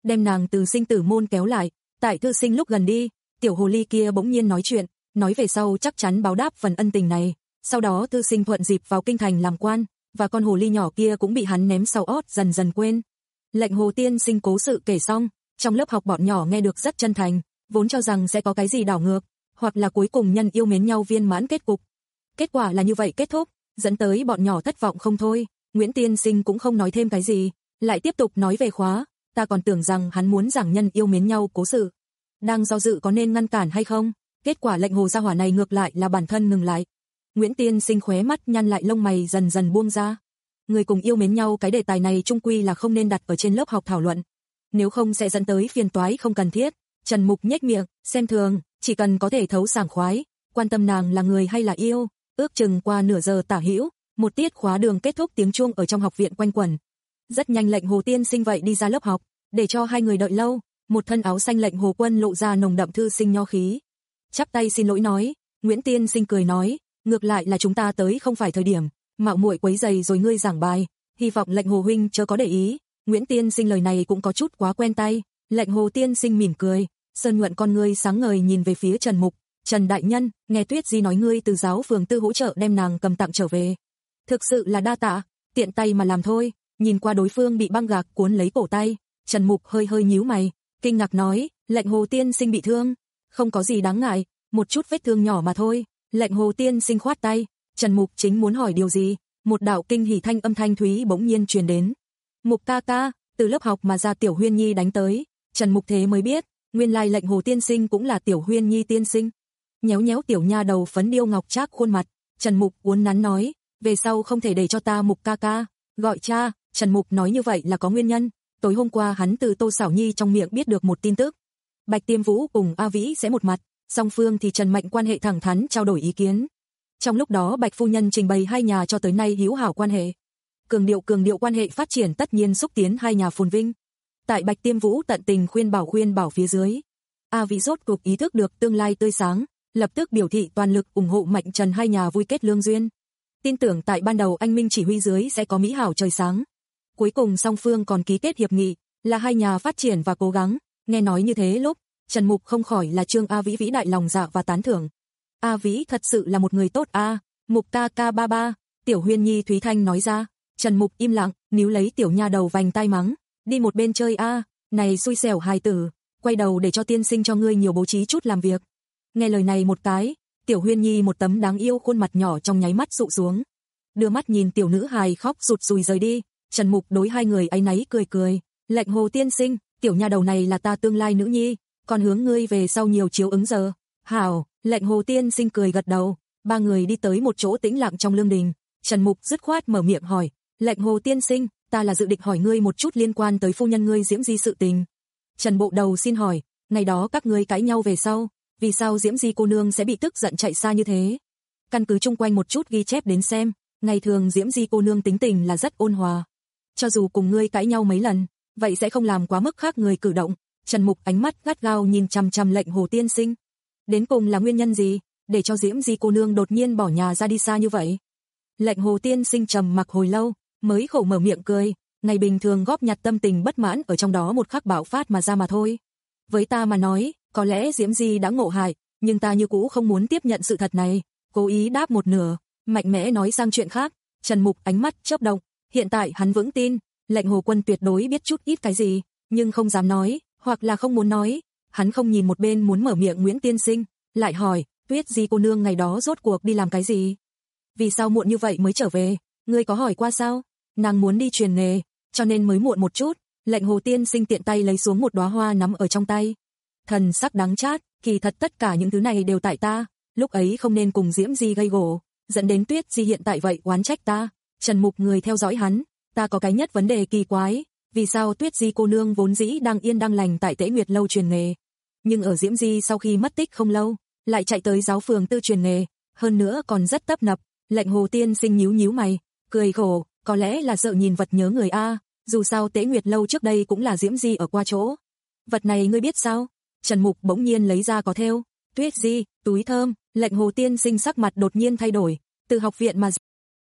đem nàng từ sinh tử môn kéo lại. Tại thư sinh lúc gần đi, tiểu hồ ly kia bỗng nhiên nói chuyện, nói về sau chắc chắn báo đáp phần ân tình này. Sau đó thư sinh thuận dịp vào kinh thành làm quan, và con hồ ly nhỏ kia cũng bị hắn ném sau ót dần dần quên. Lệnh Hồ tiên sinh cố sự kể xong, trong lớp học bọn nhỏ nghe được rất chân thành, vốn cho rằng sẽ có cái gì đảo ngược, hoặc là cuối cùng nhân yêu mến nhau viên mãn kết cục. Kết quả là như vậy kết thúc, dẫn tới bọn nhỏ thất vọng không thôi. Nguyễn tiên sinh cũng không nói thêm cái gì, lại tiếp tục nói về khóa, ta còn tưởng rằng hắn muốn giảng nhân yêu mến nhau cố sự. Đang do dự có nên ngăn cản hay không, kết quả Lệnh Hồ gia hỏa này ngược lại là bản thân ngừng lại. Nguyễn tiên sinh khóe mắt nhăn lại, lông mày dần dần buông ra. Người cùng yêu mến nhau cái đề tài này chung quy là không nên đặt ở trên lớp học thảo luận, nếu không sẽ dẫn tới phiền toái không cần thiết. Trần Mục nhếch miệng, xem thường, chỉ cần có thể thấu sảng khoái, quan tâm nàng là người hay là yêu. Ước chừng qua nửa giờ tả hữu, một tiết khóa đường kết thúc, tiếng chuông ở trong học viện quanh quẩn. Rất nhanh Lệnh Hồ tiên sinh vậy đi ra lớp học, để cho hai người đợi lâu. Một thân áo xanh Lệnh Hồ Quân lộ ra nồng đậm thư sinh nho khí, chắp tay xin lỗi nói. Nguyễn tiên sinh cười nói, ngược lại là chúng ta tới không phải thời điểm, mạo muội quấy giày rồi ngươi giảng bài, hy vọng Lệnh Hồ huynh chớ có để ý. Nguyễn tiên sinh lời này cũng có chút quá quen tay. Lệnh Hồ tiên sinh mỉm cười, sơn nhuận con ngươi sáng ngời nhìn về phía Trần Mục. Trần đại nhân, nghe Tuyết Di nói ngươi từ giáo phường tư hỗ trợ đem nàng cầm tặng trở về, thực sự là đa tạ, tiện tay mà làm thôi. Nhìn qua đối phương bị băng gạc cuốn lấy cổ tay, Trần Mục hơi hơi nhíu mày, kinh ngạc nói, Lệnh Hồ tiên sinh bị thương? Không có gì đáng ngại, một chút vết thương nhỏ mà thôi. Lệnh Hồ tiên sinh khoát tay. Trần Mục chính muốn hỏi điều gì, một đạo kinh hỉ thanh âm thanh thúy bỗng nhiên truyền đến. Mục ca ca, từ lớp học mà ra Tiểu Huyên Nhi đánh tới. Trần Mục thế mới biết, nguyên lai Lệnh Hồ tiên sinh cũng là Tiểu Huyên Nhi tiên sinh. Nhéo nhéo tiểu nha đầu phấn điêu ngọc trác khuôn mặt, Trần Mục uốn nắn nói, về sau không thể để cho ta Mục ca ca gọi cha. Trần Mục nói như vậy là có nguyên nhân. Tối hôm qua hắn từ Tô Sảo Nhi trong miệng biết được một tin tức, Bạch Tiêm Vũ cùng A Vĩ sẽ một mặt, song phương thì Trần Mạnh quan hệ thẳng thắn trao đổi ý kiến. Trong lúc đó Bạch phu nhân trình bày hai nhà cho tới nay hữu hảo quan hệ, cường điệu cường điệu quan hệ phát triển tất nhiên xúc tiến hai nhà phồn vinh. Tại Bạch Tiêm Vũ tận tình khuyên bảo khuyên bảo phía dưới, A Vĩ rốt cuộc ý thức được tương lai tươi sáng, lập tức biểu thị toàn lực ủng hộ Mạnh Trần hai nhà vui kết lương duyên. Tin tưởng tại ban đầu anh minh chỉ huy dưới sẽ có mỹ hảo trời sáng. Cuối cùng song phương còn ký kết hiệp nghị, là hai nhà phát triển và cố gắng. Nghe nói như thế lúc, Trần Mục không khỏi là Trương A Vĩ vĩ đại lòng dạ và tán thưởng. A Vĩ thật sự là một người tốt a. Mục ca ca ba ba, Tiểu Huyên Nhi Thúy Thanh nói ra. Trần Mục im lặng, níu lấy tiểu nha đầu vành tai mắng, đi một bên chơi a, này xui xẻo hài tử, quay đầu để cho tiên sinh cho ngươi nhiều bố trí chút làm việc. Nghe lời này một cái, Tiểu Huyên Nhi một tấm đáng yêu khuôn mặt nhỏ trong nháy mắt sụ xuống, đưa mắt nhìn tiểu nữ hài khóc rụt rùi rời đi. Trần Mục đối hai người áy náy cười cười, Lệnh Hồ tiên sinh, tiểu nha đầu này là ta tương lai nữ nhi, còn hướng ngươi về sau nhiều chiếu ứng giờ. Hảo. Lệnh Hồ tiên sinh cười gật đầu. Ba người đi tới một chỗ tĩnh lặng trong lương đình. Trần Mục dứt khoát mở miệng hỏi, Lệnh Hồ tiên sinh, ta là dự định hỏi ngươi một chút liên quan tới phu nhân ngươi Diễm Di sự tình. Trần Bộ Đầu xin hỏi, ngày đó các ngươi cãi nhau về sau, vì sao Diễm Di cô nương sẽ bị tức giận chạy xa như thế? Căn cứ chung quanh một chút ghi chép đến xem, ngày thường Diễm Di cô nương tính tình là rất ôn hòa, cho dù cùng ngươi cãi nhau mấy lần, vậy sẽ không làm quá mức khác người cử động. Trần Mục ánh mắt gắt gao nhìn chằm chằm Lệnh Hồ tiên sinh. Đến cùng là nguyên nhân gì, để cho Diễm Di cô nương đột nhiên bỏ nhà ra đi xa như vậy? Lệnh Hồ tiên sinh trầm mặc hồi lâu, mới khổ mở miệng cười, ngày bình thường góp nhặt tâm tình bất mãn ở trong đó một khắc bạo phát mà ra mà thôi. Với ta mà nói, có lẽ Diễm Di đã ngộ hại, nhưng ta như cũ không muốn tiếp nhận sự thật này, cố ý đáp một nửa, mạnh mẽ nói sang chuyện khác. Trần Mục ánh mắt chớp động, hiện tại hắn vững tin, Lệnh Hồ Quân tuyệt đối biết chút ít cái gì, nhưng không dám nói, hoặc là không muốn nói. Hắn không nhìn một bên muốn mở miệng Nguyễn tiên sinh, lại hỏi, Tuyết Di cô nương ngày đó rốt cuộc đi làm cái gì? Vì sao muộn như vậy mới trở về? Ngươi có hỏi qua sao? Nàng muốn đi truyền nghề, cho nên mới muộn một chút. Lệnh Hồ tiên sinh tiện tay lấy xuống một đóa hoa nắm ở trong tay, thần sắc đắng chát, kỳ thật tất cả những thứ này đều tại ta, lúc ấy không nên cùng Diễm Di gây gổ, dẫn đến Tuyết Di hiện tại vậy oán trách ta. Trần Mục người theo dõi hắn, ta có cái nhất vấn đề kỳ quái, vì sao Tuyết Di cô nương vốn dĩ đang yên đang lành tại Tế Nguyệt lâu truyền nghề, nhưng ở Diễm Di sau khi mất tích không lâu, lại chạy tới giáo phường tư truyền nghề, hơn nữa còn rất tấp nập. Lệnh Hồ tiên sinh nhíu nhíu mày, cười khổ, có lẽ là sợ nhìn vật nhớ người a, dù sao Tế Nguyệt lâu trước đây cũng là Diễm Di ở qua chỗ. Vật này ngươi biết sao? Trần Mục bỗng nhiên lấy ra có thêu, Tuyết Di, túi thơm. Lệnh Hồ tiên sinh sắc mặt đột nhiên thay đổi, từ học viện mà.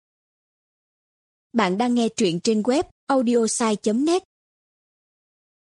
Bạn đang nghe truyện trên web audiosai chấm net. À,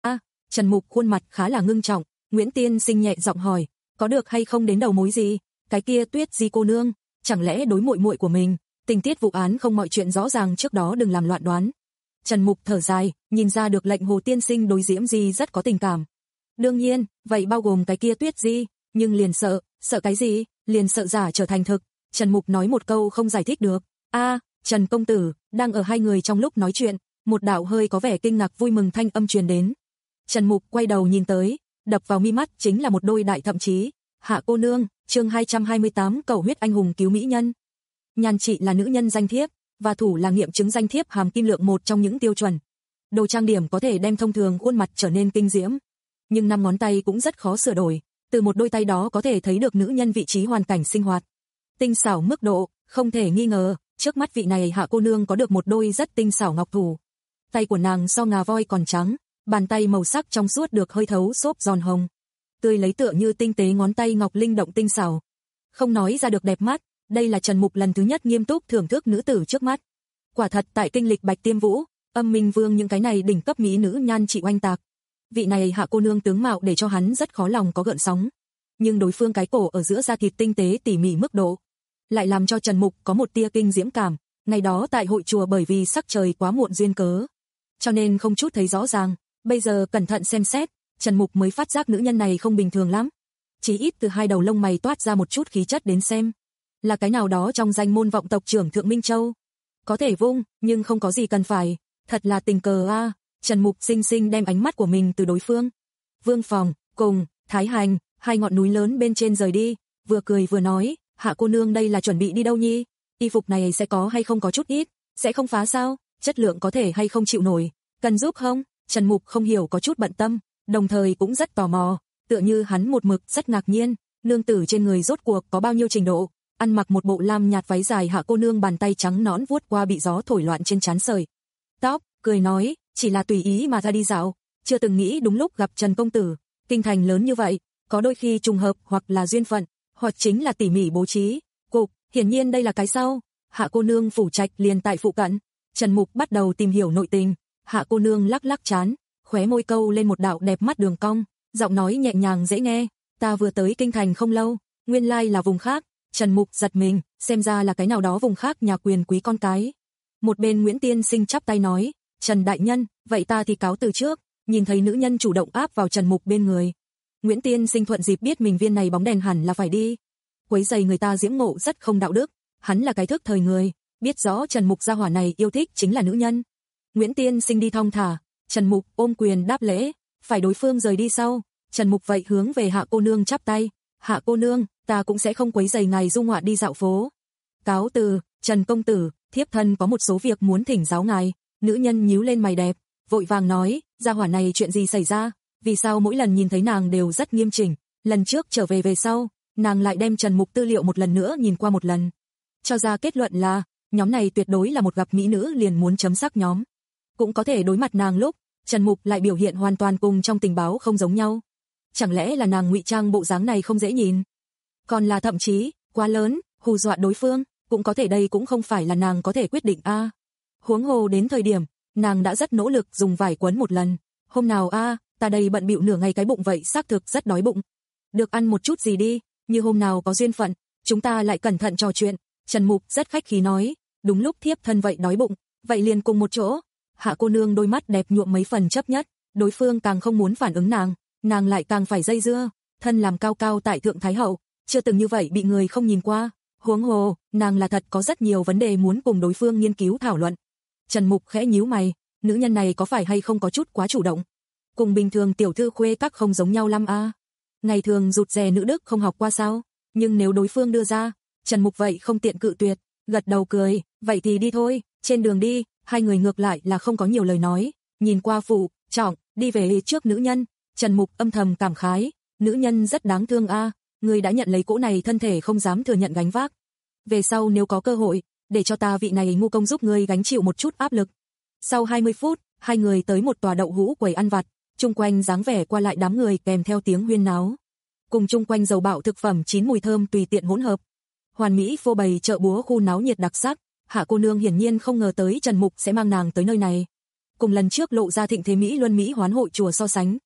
Trần Mục khuôn mặt khá là ngưng trọng, Nguyễn Tiên Sinh nhẹ giọng hỏi, có được hay không đến đầu mối gì? Cái kia Tuyết Di cô nương, chẳng lẽ đối muội muội của mình, tình tiết vụ án không mọi chuyện rõ ràng trước đó đừng làm loạn đoán. Trần Mục thở dài, nhìn ra được lệnh Hồ tiên sinh đối Diễm Di rất có tình cảm. Đương nhiên, vậy bao gồm cái kia Tuyết Di, nhưng liền sợ, sợ cái gì? Liền sợ giả trở thành thực. Trần Mục nói một câu không giải thích được. A, Trần công tử, đang ở hai người trong lúc nói chuyện, một đạo hơi có vẻ kinh ngạc vui mừng thanh âm truyền đến. Trần Mục quay đầu nhìn tới, đập vào mi mắt chính là một đôi đại thậm chí. Hạ cô nương, chương hai trăm hai mươi tám cầu huyết anh hùng cứu mỹ nhân. Nhan Trị là nữ nhân danh thiếp, và thủ là nghiệm chứng danh thiếp hàm kim lượng một trong những tiêu chuẩn. Đồ trang điểm có thể đem thông thường khuôn mặt trở nên kinh diễm, nhưng năm ngón tay cũng rất khó sửa đổi, từ một đôi tay đó có thể thấy được nữ nhân vị trí hoàn cảnh sinh hoạt. Tinh xảo mức độ, không thể nghi ngờ, trước mắt vị này Hạ cô nương có được một đôi rất tinh xảo ngọc thủ. Tay của nàng so ngà voi còn trắng, bàn tay màu sắc trong suốt được hơi thấu xốp giòn hồng. Tươi lấy tựa như tinh tế ngón tay ngọc linh động tinh xảo. Không nói ra được đẹp mắt, đây là Trần Mục lần thứ nhất nghiêm túc thưởng thức nữ tử trước mắt. Quả thật tại kinh lịch Bạch Tiêm Vũ, Âm Minh Vương những cái này đỉnh cấp mỹ nữ Nhan Trị oanh tạc. Vị này Hạ cô nương tướng mạo để cho hắn rất khó lòng có gợn sóng, nhưng đối phương cái cổ ở giữa da thịt tinh tế tỉ mỉ mức độ, lại làm cho Trần Mục có một tia kinh diễm cảm. Ngày đó tại hội chùa bởi vì sắc trời quá muộn duyên cớ, cho nên không chút thấy rõ ràng, bây giờ cẩn thận xem xét, Trần Mục mới phát giác nữ nhân này không bình thường lắm. Chỉ ít từ hai đầu lông mày toát ra một chút khí chất đến xem, là cái nào đó trong danh môn vọng tộc trưởng Thượng Minh Châu. Có thể vung, nhưng không có gì cần phải, thật là tình cờ a. À. Trần Mục xinh xinh đem ánh mắt của mình từ đối phương Vương Phòng cùng Thái Hành, hai ngọn núi lớn bên trên rời đi, vừa cười vừa nói, Hạ cô nương đây là chuẩn bị đi đâu nhi? Y phục này sẽ có hay không có chút ít, sẽ không phá sao? Chất lượng có thể hay không chịu nổi, cần giúp không? Trần Mục không hiểu có chút bận tâm, đồng thời cũng rất tò mò, tựa như hắn một mực rất ngạc nhiên, nương tử trên người rốt cuộc có bao nhiêu trình độ. Ăn mặc một bộ lam nhạt váy dài Hạ cô nương bàn tay trắng nõn vuốt qua bị gió thổi loạn trên trán sợi tóc, cười nói, chỉ là tùy ý mà ra đi dạo, chưa từng nghĩ đúng lúc gặp Trần công tử. Kinh thành lớn như vậy, có đôi khi trùng hợp hoặc là duyên phận, hoặc chính là tỉ mỉ bố trí. Cục, hiển nhiên đây là cái sau. Hạ cô nương phủ trạch liền tại phụ cận. Trần Mục bắt đầu tìm hiểu nội tình. Hạ cô nương lắc lắc trán, khóe môi câu lên một đạo đẹp mắt đường cong, giọng nói nhẹ nhàng dễ nghe, ta vừa tới kinh thành không lâu, nguyên lai là vùng khác. Trần Mục giật mình, xem ra là cái nào đó vùng khác nhà quyền quý con cái. Một bên Nguyễn Tiên Sinh chắp tay nói, Trần đại nhân, vậy ta thì cáo từ trước. Nhìn thấy nữ nhân chủ động áp vào Trần Mục bên người, Nguyễn Tiên Sinh thuận dịp biết mình viên này bóng đèn hẳn là phải đi quấy giày người ta diễm ngộ rất không đạo đức, hắn là cái thức thời người, biết rõ Trần Mục gia hỏa này yêu thích chính là nữ nhân. Nguyễn Tiên Sinh đi thong thả, Trần Mục ôm quyền đáp lễ, phải đối phương rời đi sau, Trần Mục vậy hướng về Hạ cô nương chắp tay, Hạ cô nương, ta cũng sẽ không quấy rầy ngài du ngoạn đi dạo phố. Cáo từ, Trần công tử, thiếp thân có một số việc muốn thỉnh giáo ngài. Nữ nhân nhíu lên mày đẹp, vội vàng nói, gia hỏa này chuyện gì xảy ra, vì sao mỗi lần nhìn thấy nàng đều rất nghiêm chỉnh, lần trước trở về về sau, nàng lại đem Trần Mục tư liệu một lần nữa nhìn qua một lần, cho ra kết luận là, nhóm này tuyệt đối là một gặp mỹ nữ liền muốn chấm sắc nhóm. Cũng có thể đối mặt nàng lúc, Trần Mục lại biểu hiện hoàn toàn cùng trong tình báo không giống nhau. Chẳng lẽ là nàng ngụy trang bộ dáng này không dễ nhìn? Còn là thậm chí, quá lớn, hù dọa đối phương, cũng có thể đây cũng không phải là nàng có thể quyết định a. À. Huống hồ đến thời điểm, nàng đã rất nỗ lực dùng vải quấn một lần. Hôm nào a, à, ta đây bận bịu nửa ngày cái bụng vậy xác thực rất đói bụng. Được ăn một chút gì đi, như hôm nào có duyên phận, chúng ta lại cẩn thận trò chuyện. Trần Mục rất khách khí nói, đúng lúc thiếp thân vậy đói bụng, vậy liền cùng một chỗ. Hạ cô nương đôi mắt đẹp nhuộm mấy phần chấp nhất, đối phương càng không muốn phản ứng nàng, nàng lại càng phải dây dưa, thân làm cao cao tại thượng thái hậu, chưa từng như vậy bị người không nhìn qua, huống hồ, nàng là thật có rất nhiều vấn đề muốn cùng đối phương nghiên cứu thảo luận. Trần Mục khẽ nhíu mày, nữ nhân này có phải hay không có chút quá chủ động, cùng bình thường tiểu thư khuê các không giống nhau lắm a. À. Ngày thường rụt rè nữ đức không học qua sao, nhưng nếu đối phương đưa ra, Trần Mục vậy không tiện cự tuyệt, gật đầu cười, vậy thì đi thôi. Trên đường đi, hai người ngược lại là không có nhiều lời nói, nhìn qua phụ, trọng, đi về trước nữ nhân, Trần Mục âm thầm cảm khái, nữ nhân rất đáng thương a, à, người đã nhận lấy cỗ này thân thể không dám thừa nhận gánh vác. Về sau nếu có cơ hội, để cho ta vị này ngu công giúp ngươi gánh chịu một chút áp lực. Sau hai mươi phút, hai người tới một tòa đậu hũ quầy ăn vặt, chung quanh dáng vẻ qua lại đám người kèm theo tiếng huyên náo. Cùng chung quanh dầu bạo thực phẩm chín mùi thơm tùy tiện hỗn hợp. Hoàn mỹ phô bày chợ búa khu náo nhiệt đặc sắc, Hạ cô nương hiển nhiên không ngờ tới Trần Mục sẽ mang nàng tới nơi này. Cùng lần trước lộ ra thịnh thế Mỹ Luân Mỹ Hoán hội chùa so sánh,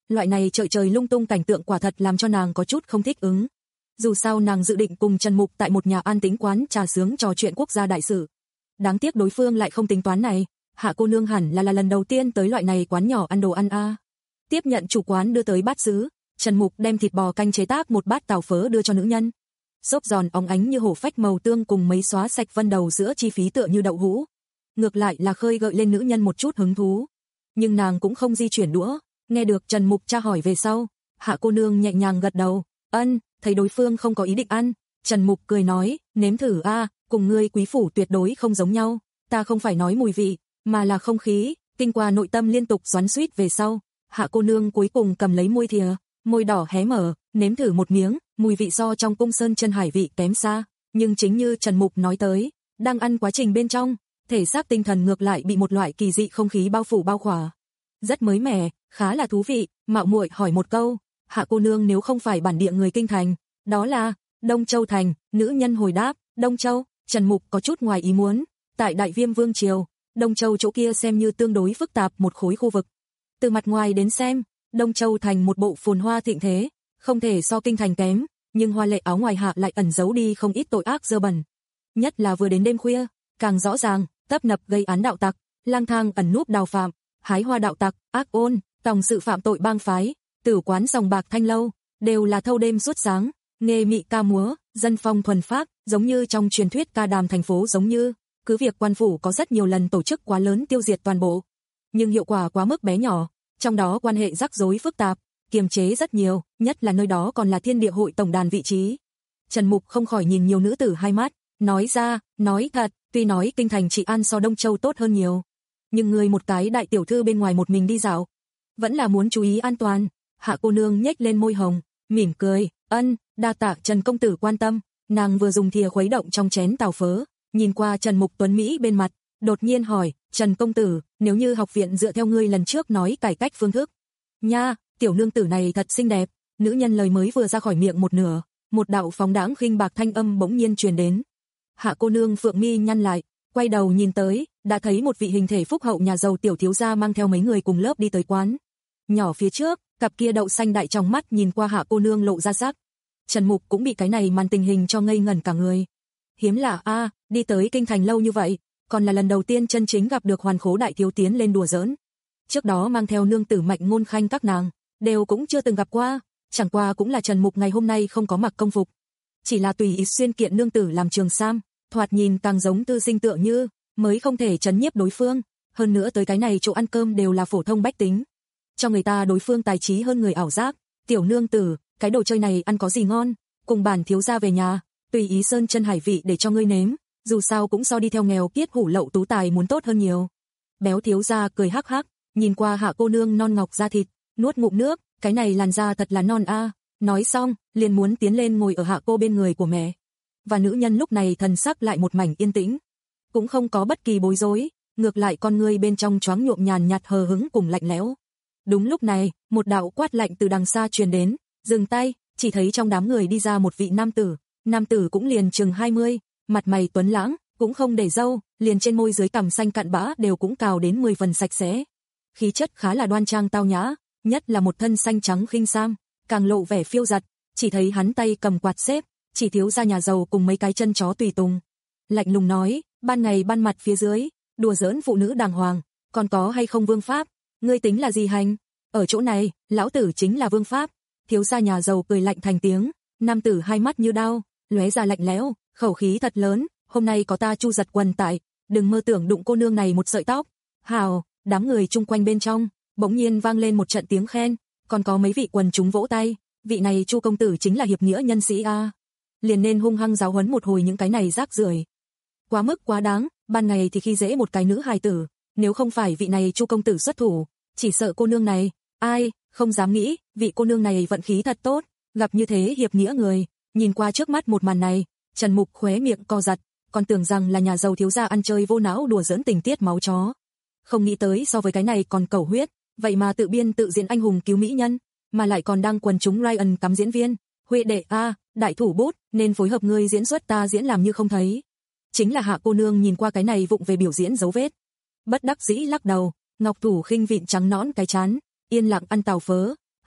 Loại này trời trời lung tung cảnh tượng quả thật làm cho nàng có chút không thích ứng. Dù sao nàng dự định cùng Trần Mục tại một nhà an tĩnh quán trà sướng trò chuyện quốc gia đại sự. Đáng tiếc đối phương lại không tính toán này, Hạ cô nương hẳn là là lần đầu tiên tới loại này quán nhỏ ăn đồ ăn a. À. Tiếp nhận chủ quán đưa tới bát sứ, Trần Mục đem thịt bò canh chế tác một bát tàu phớ đưa cho nữ nhân. Xốp giòn óng ánh như hổ phách màu tương cùng mấy xóa sạch vân đầu giữa chi phí tựa như đậu hũ. Ngược lại là khơi gợi lên nữ nhân một chút hứng thú. Nhưng nàng cũng không di chuyển đũa, nghe được Trần Mục tra hỏi về sau, Hạ cô nương nhẹ nhàng gật đầu, ân, thấy đối phương không có ý định ăn, Trần Mục cười nói, nếm thử a, cùng ngươi quý phủ tuyệt đối không giống nhau, ta không phải nói mùi vị, mà là không khí. Kinh qua nội tâm liên tục xoắn xuýt về sau, Hạ cô nương cuối cùng cầm lấy môi thìa, môi đỏ hé mở, nếm thử một miếng, mùi vị so trong cung sơn chân hải vị kém xa, nhưng chính như Trần Mục nói tới, đang ăn quá trình bên trong, thể xác tinh thần ngược lại bị một loại kỳ dị không khí bao phủ bao khỏa. Rất mới mẻ, khá là thú vị, mạo muội hỏi một câu, Hạ cô nương nếu không phải bản địa người kinh thành, đó là Đông Châu thành, nữ nhân hồi đáp, Đông Châu. Trần Mục có chút ngoài ý muốn, tại Đại Viêm Vương triều, Đông Châu chỗ kia xem như tương đối phức tạp một khối khu vực. Từ mặt ngoài đến xem, Đông Châu thành một bộ phồn hoa thịnh thế, không thể so kinh thành kém, nhưng hoa lệ áo ngoài hạ lại ẩn giấu đi không ít tội ác dơ bẩn. Nhất là vừa đến đêm khuya, càng rõ ràng, tấp nập gây án đạo tặc, lang thang ẩn núp đào phạm, hái hoa đạo tặc, ác ôn, tòng sự phạm tội bang phái, tử quán sòng bạc thanh lâu, đều là thâu đêm suốt sáng, nghề mị ca múa, dân phong thuần phác, giống như trong truyền thuyết ca đàm thành phố giống như, cứ việc quan phủ có rất nhiều lần tổ chức quá lớn tiêu diệt toàn bộ, nhưng hiệu quả quá mức bé nhỏ, trong đó quan hệ rắc rối phức tạp, kiềm chế rất nhiều, nhất là nơi đó còn là Thiên Địa hội tổng đàn vị trí. Trần Mục không khỏi nhìn nhiều nữ tử hai mắt, nói ra, nói thật, tuy nói kinh thành trị an so Đông Châu tốt hơn nhiều, nhưng người một cái đại tiểu thư bên ngoài một mình đi dạo, vẫn là muốn chú ý an toàn. Hạ cô nương nhếch lên môi hồng, mỉm cười, ân, đa tạ Trần công tử quan tâm. Nàng vừa dùng thìa khuấy động trong chén tàu phớ, nhìn qua Trần Mục tuấn mỹ bên mặt, đột nhiên hỏi, Trần công tử, nếu như học viện dựa theo ngươi lần trước nói cải cách phương thức. Nha, tiểu nương tử này thật xinh đẹp. Nữ nhân lời mới vừa ra khỏi miệng một nửa, một đạo phóng đãng khinh bạc thanh âm bỗng nhiên truyền đến. Hạ cô nương phượng mi nhăn lại, quay đầu nhìn tới, đã thấy một vị hình thể phúc hậu nhà giàu tiểu thiếu gia mang theo mấy người cùng lớp đi tới quán. Nhỏ phía trước, cặp kia đậu xanh đại trong mắt nhìn qua Hạ cô nương lộ ra sắc. Trần Mục cũng bị cái này màn tình hình cho ngây ngẩn cả người. Hiếm lạ a, à, đi tới kinh thành lâu như vậy, còn là lần đầu tiên chân chính gặp được Hoàn Khố đại thiếu tiến lên đùa giỡn. Trước đó mang theo nương tử Mạnh Ngôn Khanh các nàng, đều cũng chưa từng gặp qua, chẳng qua cũng là Trần Mục ngày hôm nay không có mặc công phục, chỉ là tùy ý xuyên kiện nương tử làm trường sam, thoạt nhìn càng giống tư sinh tựa như, mới không thể trấn nhiếp đối phương, hơn nữa tới cái này chỗ ăn cơm đều là phổ thông bách tính, cho người ta đối phương tài trí hơn người ảo giác. Tiểu nương tử, cái đồ chơi này ăn có gì ngon, cùng bản thiếu gia về nhà, tùy ý sơn chân hải vị để cho ngươi nếm, dù sao cũng so đi theo nghèo kiết hủ lậu tú tài muốn tốt hơn nhiều. Béo thiếu gia cười hắc hắc, nhìn qua Hạ cô nương non ngọc da thịt, nuốt ngụm nước, cái này làn da thật là non a. À. Nói xong, liền muốn tiến lên ngồi ở Hạ cô bên người của mẹ. Và nữ nhân lúc này thần sắc lại một mảnh yên tĩnh, cũng không có bất kỳ bối rối, ngược lại con ngươi bên trong choáng nhuộm nhàn nhạt hờ hững cùng lạnh lẽo. Đúng lúc này, một đạo quát lạnh từ đằng xa truyền đến, dừng tay, chỉ thấy trong đám người đi ra một vị nam tử, nam tử cũng liền chừng hai mươi, mặt mày tuấn lãng, cũng không để râu, liền trên môi dưới cằm xanh cặn bã đều cũng cào đến mười phần sạch sẽ. Khí chất khá là đoan trang tao nhã, nhất là một thân xanh trắng khinh sam, càng lộ vẻ phiêu giật, chỉ thấy hắn tay cầm quạt xếp, chỉ thiếu gia nhà giàu cùng mấy cái chân chó tùy tùng. Lạnh lùng nói, ban ngày ban mặt phía dưới, đùa giỡn phụ nữ đàng hoàng, còn có hay không vương pháp, ngươi tính là gì hành? Ở chỗ này, lão tử chính là vương pháp. Thiếu gia nhà giàu cười lạnh thành tiếng, nam tử hai mắt như đao, lóe ra lạnh lẽo, khẩu khí thật lớn, hôm nay có ta Chu giật quần tại, đừng mơ tưởng đụng cô nương này một sợi tóc. Hào, đám người chung quanh bên trong, bỗng nhiên vang lên một trận tiếng khen, còn có mấy vị quần chúng vỗ tay, vị này Chu công tử chính là hiệp nghĩa nhân sĩ a. Liền nên hung hăng giáo huấn một hồi những cái này rác rưởi. Quá mức quá đáng, ban ngày thì khi dễ một cái nữ hài tử, nếu không phải vị này Chu công tử xuất thủ, chỉ sợ cô nương này, ai, không dám nghĩ, vị cô nương này vận khí thật tốt, gặp như thế hiệp nghĩa người. Nhìn qua trước mắt một màn này, Trần Mục khóe miệng co giật, còn tưởng rằng là nhà giàu thiếu gia ăn chơi vô não đùa giỡn tình tiết máu chó. Không nghĩ tới so với cái này còn cẩu huyết, vậy mà tự biên tự diễn anh hùng cứu mỹ nhân, mà lại còn đang quần chúng Ryan cắm diễn viên. Huệ đệ a, đại thủ bút, nên phối hợp ngươi diễn xuất ta diễn làm như không thấy. Chính là Hạ cô nương nhìn qua cái này vụng về biểu diễn dấu vết, bất đắc dĩ lắc đầu, ngọc thủ khinh vịn trắng nõn cái chán, yên lặng ăn tàu phớ.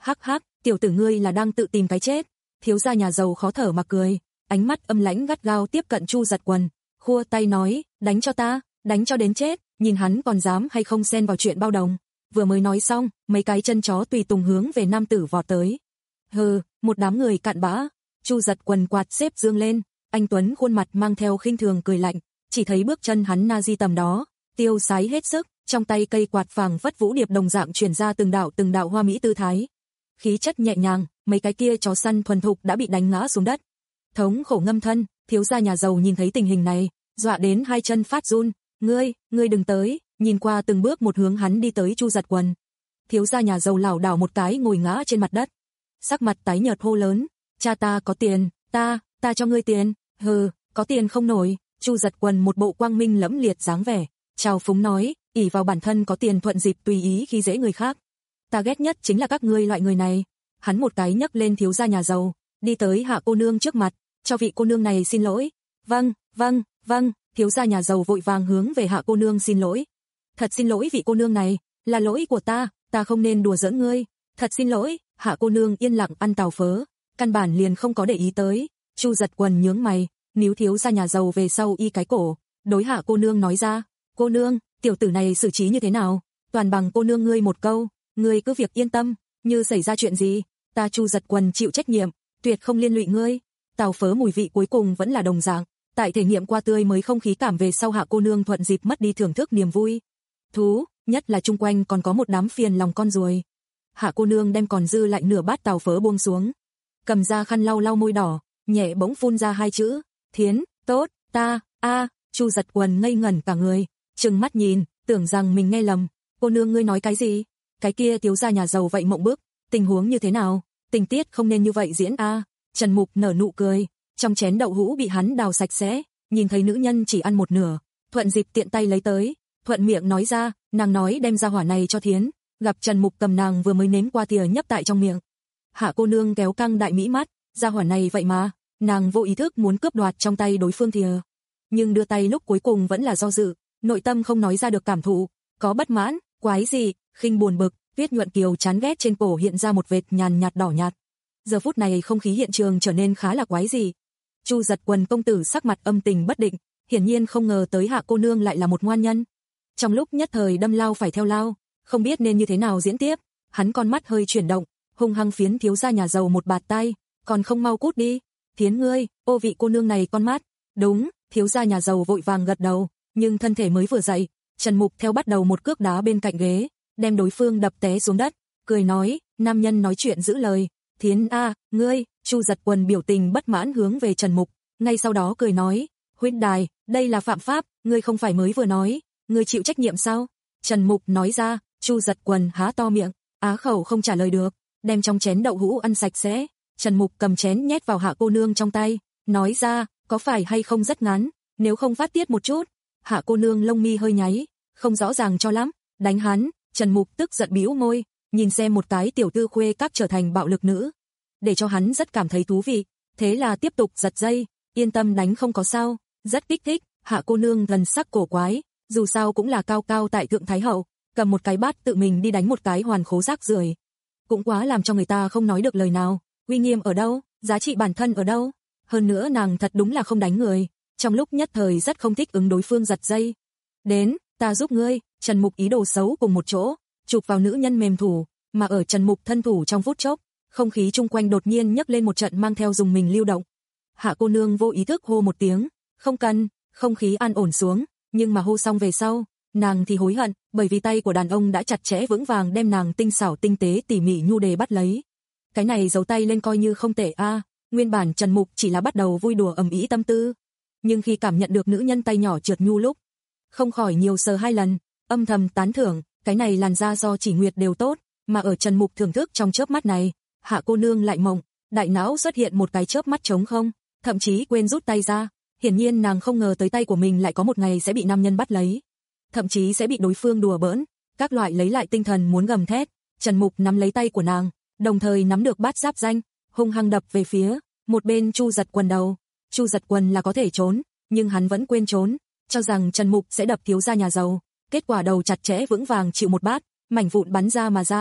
Hắc hắc, tiểu tử ngươi là đang tự tìm cái chết. Thiếu gia nhà giàu khó thở mà cười, ánh mắt âm lãnh gắt gao tiếp cận Chu Giật Quần, khua tay nói, đánh cho ta, đánh cho đến chết, nhìn hắn còn dám hay không xen vào chuyện bao đồng. Vừa mới nói xong, mấy cái chân chó tùy tùng hướng về nam tử vọt tới. Hừ, một đám người cặn bã. Chu Giật Quần quạt xếp dương lên, anh tuấn khuôn mặt mang theo khinh thường cười lạnh, chỉ thấy bước chân hắn na di tầm đó, tiêu sái hết sức, trong tay cây quạt phảng phất vũ điệp đồng dạng truyền ra từng đạo từng đạo hoa mỹ tư thái. Khí chất nhẹ nhàng, mấy cái kia chó săn thuần thục đã bị đánh ngã xuống đất. Thống khổ ngâm thân, thiếu gia nhà giàu nhìn thấy tình hình này, dọa đến hai chân phát run, "Ngươi, ngươi đừng tới." Nhìn qua từng bước một hướng hắn đi tới Chu Giật Quần. Thiếu gia nhà giàu lảo đảo một cái ngồi ngã trên mặt đất, sắc mặt tái nhợt hô lớn, "Cha ta có tiền, ta, ta cho ngươi tiền." "Hừ, có tiền không nổi." Chu Giật Quần một bộ quang minh lẫm liệt dáng vẻ, trào phúng nói, ỷ vào bản thân có tiền thuận dịp tùy ý khi dễ người khác. "Ta ghét nhất chính là các ngươi loại người này." Hắn một cái nhấc lên thiếu gia nhà giàu, đi tới Hạ cô nương trước mặt, cho vị cô nương này xin lỗi. "Vâng, vâng, vâng." Thiếu gia nhà giàu vội vàng hướng về Hạ cô nương xin lỗi. "Thật xin lỗi vị cô nương này, là lỗi của ta, ta không nên đùa giỡn ngươi, thật xin lỗi." Hạ cô nương yên lặng ăn tàu phớ, căn bản liền không có để ý tới. Chu Giật Quần nhướng mày, níu thiếu gia nhà giàu về sau y cái cổ, đối Hạ cô nương nói ra, "Cô nương, tiểu tử này xử trí như thế nào? Toàn bằng cô nương ngươi một câu, ngươi cứ việc yên tâm, như xảy ra chuyện gì, ta Chu Giật Quần chịu trách nhiệm, tuyệt không liên lụy ngươi." Tàu phớ mùi vị cuối cùng vẫn là đồng dạng, tại thể nghiệm qua tươi mới không khí cảm về sau Hạ cô nương thuận dịp mất đi thưởng thức niềm vui. Thú, nhất là chung quanh còn có một đám phiền lòng con ruồi. Hạ cô nương đem còn dư lại nửa bát tàu phớ buông xuống, cầm ra khăn lau lau môi đỏ, nhẹ bỗng phun ra hai chữ, "Thiến, tốt, ta, a." Chu Giật Quần ngây ngẩn cả người, trừng mắt nhìn, tưởng rằng mình nghe lầm. "Cô nương ngươi nói cái gì?" Cái kia thiếu gia nhà giàu vậy mộng bức, tình huống như thế nào? Tình tiết không nên như vậy diễn a. Trần Mục nở nụ cười, trong chén đậu hũ bị hắn đào sạch sẽ, nhìn thấy nữ nhân chỉ ăn một nửa, thuận dịp tiện tay lấy tới, thuận miệng nói ra, nàng nói đem ra hỏa này cho Thiến. Gặp Trần Mục cầm nàng vừa mới nếm qua thìa nhấp tại trong miệng. Hạ cô nương kéo căng đại mỹ mắt, ra hỏa này vậy mà, nàng vô ý thức muốn cướp đoạt trong tay đối phương thìa, nhưng đưa tay lúc cuối cùng vẫn là do dự, nội tâm không nói ra được cảm thụ, có bất mãn, quái gì, khinh buồn bực, Tuyết Nhuận Kiều chán ghét trên cổ hiện ra một vệt nhàn nhạt đỏ nhạt. Giờ phút này không khí hiện trường trở nên khá là quái dị. Chu Giật Quần công tử sắc mặt âm tình bất định, hiển nhiên không ngờ tới Hạ cô nương lại là một ngoan nhân. Trong lúc nhất thời đâm lao phải theo lao, không biết nên như thế nào diễn tiếp, hắn con mắt hơi chuyển động, hung hăng phiến thiếu gia nhà giàu một bạt tay, "Còn không mau cút đi, Thiến ngươi, ô vị cô nương này con mắt." "Đúng." Thiếu gia nhà giàu vội vàng gật đầu, nhưng thân thể mới vừa dậy, Trần Mục theo bắt đầu một cước đá bên cạnh ghế, đem đối phương đập té xuống đất, cười nói, "Nam nhân nói chuyện giữ lời, Thiến a, ngươi." Chu Giật Quần biểu tình bất mãn hướng về Trần Mục, ngay sau đó cười nói, "Huynh đài, đây là phạm pháp, ngươi không phải mới vừa nói, ngươi chịu trách nhiệm sao?" Trần Mục nói ra. Chu Giật Quần há to miệng, á khẩu không trả lời được, đem trong chén đậu hũ ăn sạch sẽ. Trần Mục cầm chén nhét vào Hạ cô nương trong tay, nói ra, "Có phải hay không rất ngắn, nếu không phát tiết một chút." Hạ cô nương lông mi hơi nháy, không rõ ràng cho lắm, "Đánh hắn." Trần Mục tức giận bĩu môi, nhìn xem một cái tiểu tư khuê các trở thành bạo lực nữ, để cho hắn rất cảm thấy thú vị, thế là tiếp tục giật dây, "Yên tâm đánh không có sao." Rất kích thích. Hạ cô nương gần sắc cổ quái, dù sao cũng là cao cao tại thượng thái hậu, cầm một cái bát tự mình đi đánh một cái hoàn khố rác rưởi, cũng quá làm cho người ta không nói được lời nào. Uy nghiêm ở đâu, giá trị bản thân ở đâu? Hơn nữa nàng thật đúng là không đánh người, trong lúc nhất thời rất không thích ứng đối phương giật dây. "Đến, ta giúp ngươi." Trần Mục ý đồ xấu cùng một chỗ, chụp vào nữ nhân mềm thủ, mà ở Trần Mục thân thủ trong phút chốc, không khí chung quanh đột nhiên nhấc lên một trận mang theo dùng mình lưu động. Hạ cô nương vô ý thức hô một tiếng, "Không cần." Không khí an ổn xuống, nhưng mà hô xong về sau, nàng thì hối hận, bởi vì tay của đàn ông đã chặt chẽ vững vàng đem nàng tinh xảo tinh tế tỉ mỉ nhu đề bắt lấy. Cái này giấu tay lên coi như không tệ a. Nguyên bản Trần Mục chỉ là bắt đầu vui đùa ầm ĩ tâm tư, nhưng khi cảm nhận được nữ nhân tay nhỏ trượt nhu lúc, không khỏi nhiều sờ hai lần, âm thầm tán thưởng, cái này làn da do Chỉ Nguyệt đều tốt, mà ở Trần Mục thưởng thức trong chớp mắt này, Hạ cô nương lại mộng, đại não xuất hiện một cái chớp mắt trống không, thậm chí quên rút tay ra. Hiển nhiên nàng không ngờ tới tay của mình lại có một ngày sẽ bị nam nhân bắt lấy, thậm chí sẽ bị đối phương đùa bỡn, các loại lấy lại tinh thần muốn gầm thét. Trần Mục nắm lấy tay của nàng, đồng thời nắm được bát giáp danh, hung hăng đập về phía một bên Chu Giật Quần đầu. Chu Giật Quần là có thể trốn, nhưng hắn vẫn quên trốn, cho rằng Trần Mục sẽ đập thiếu gia nhà giàu, kết quả đầu chặt chẽ vững vàng chịu một bát, mảnh vụn bắn ra mà ra,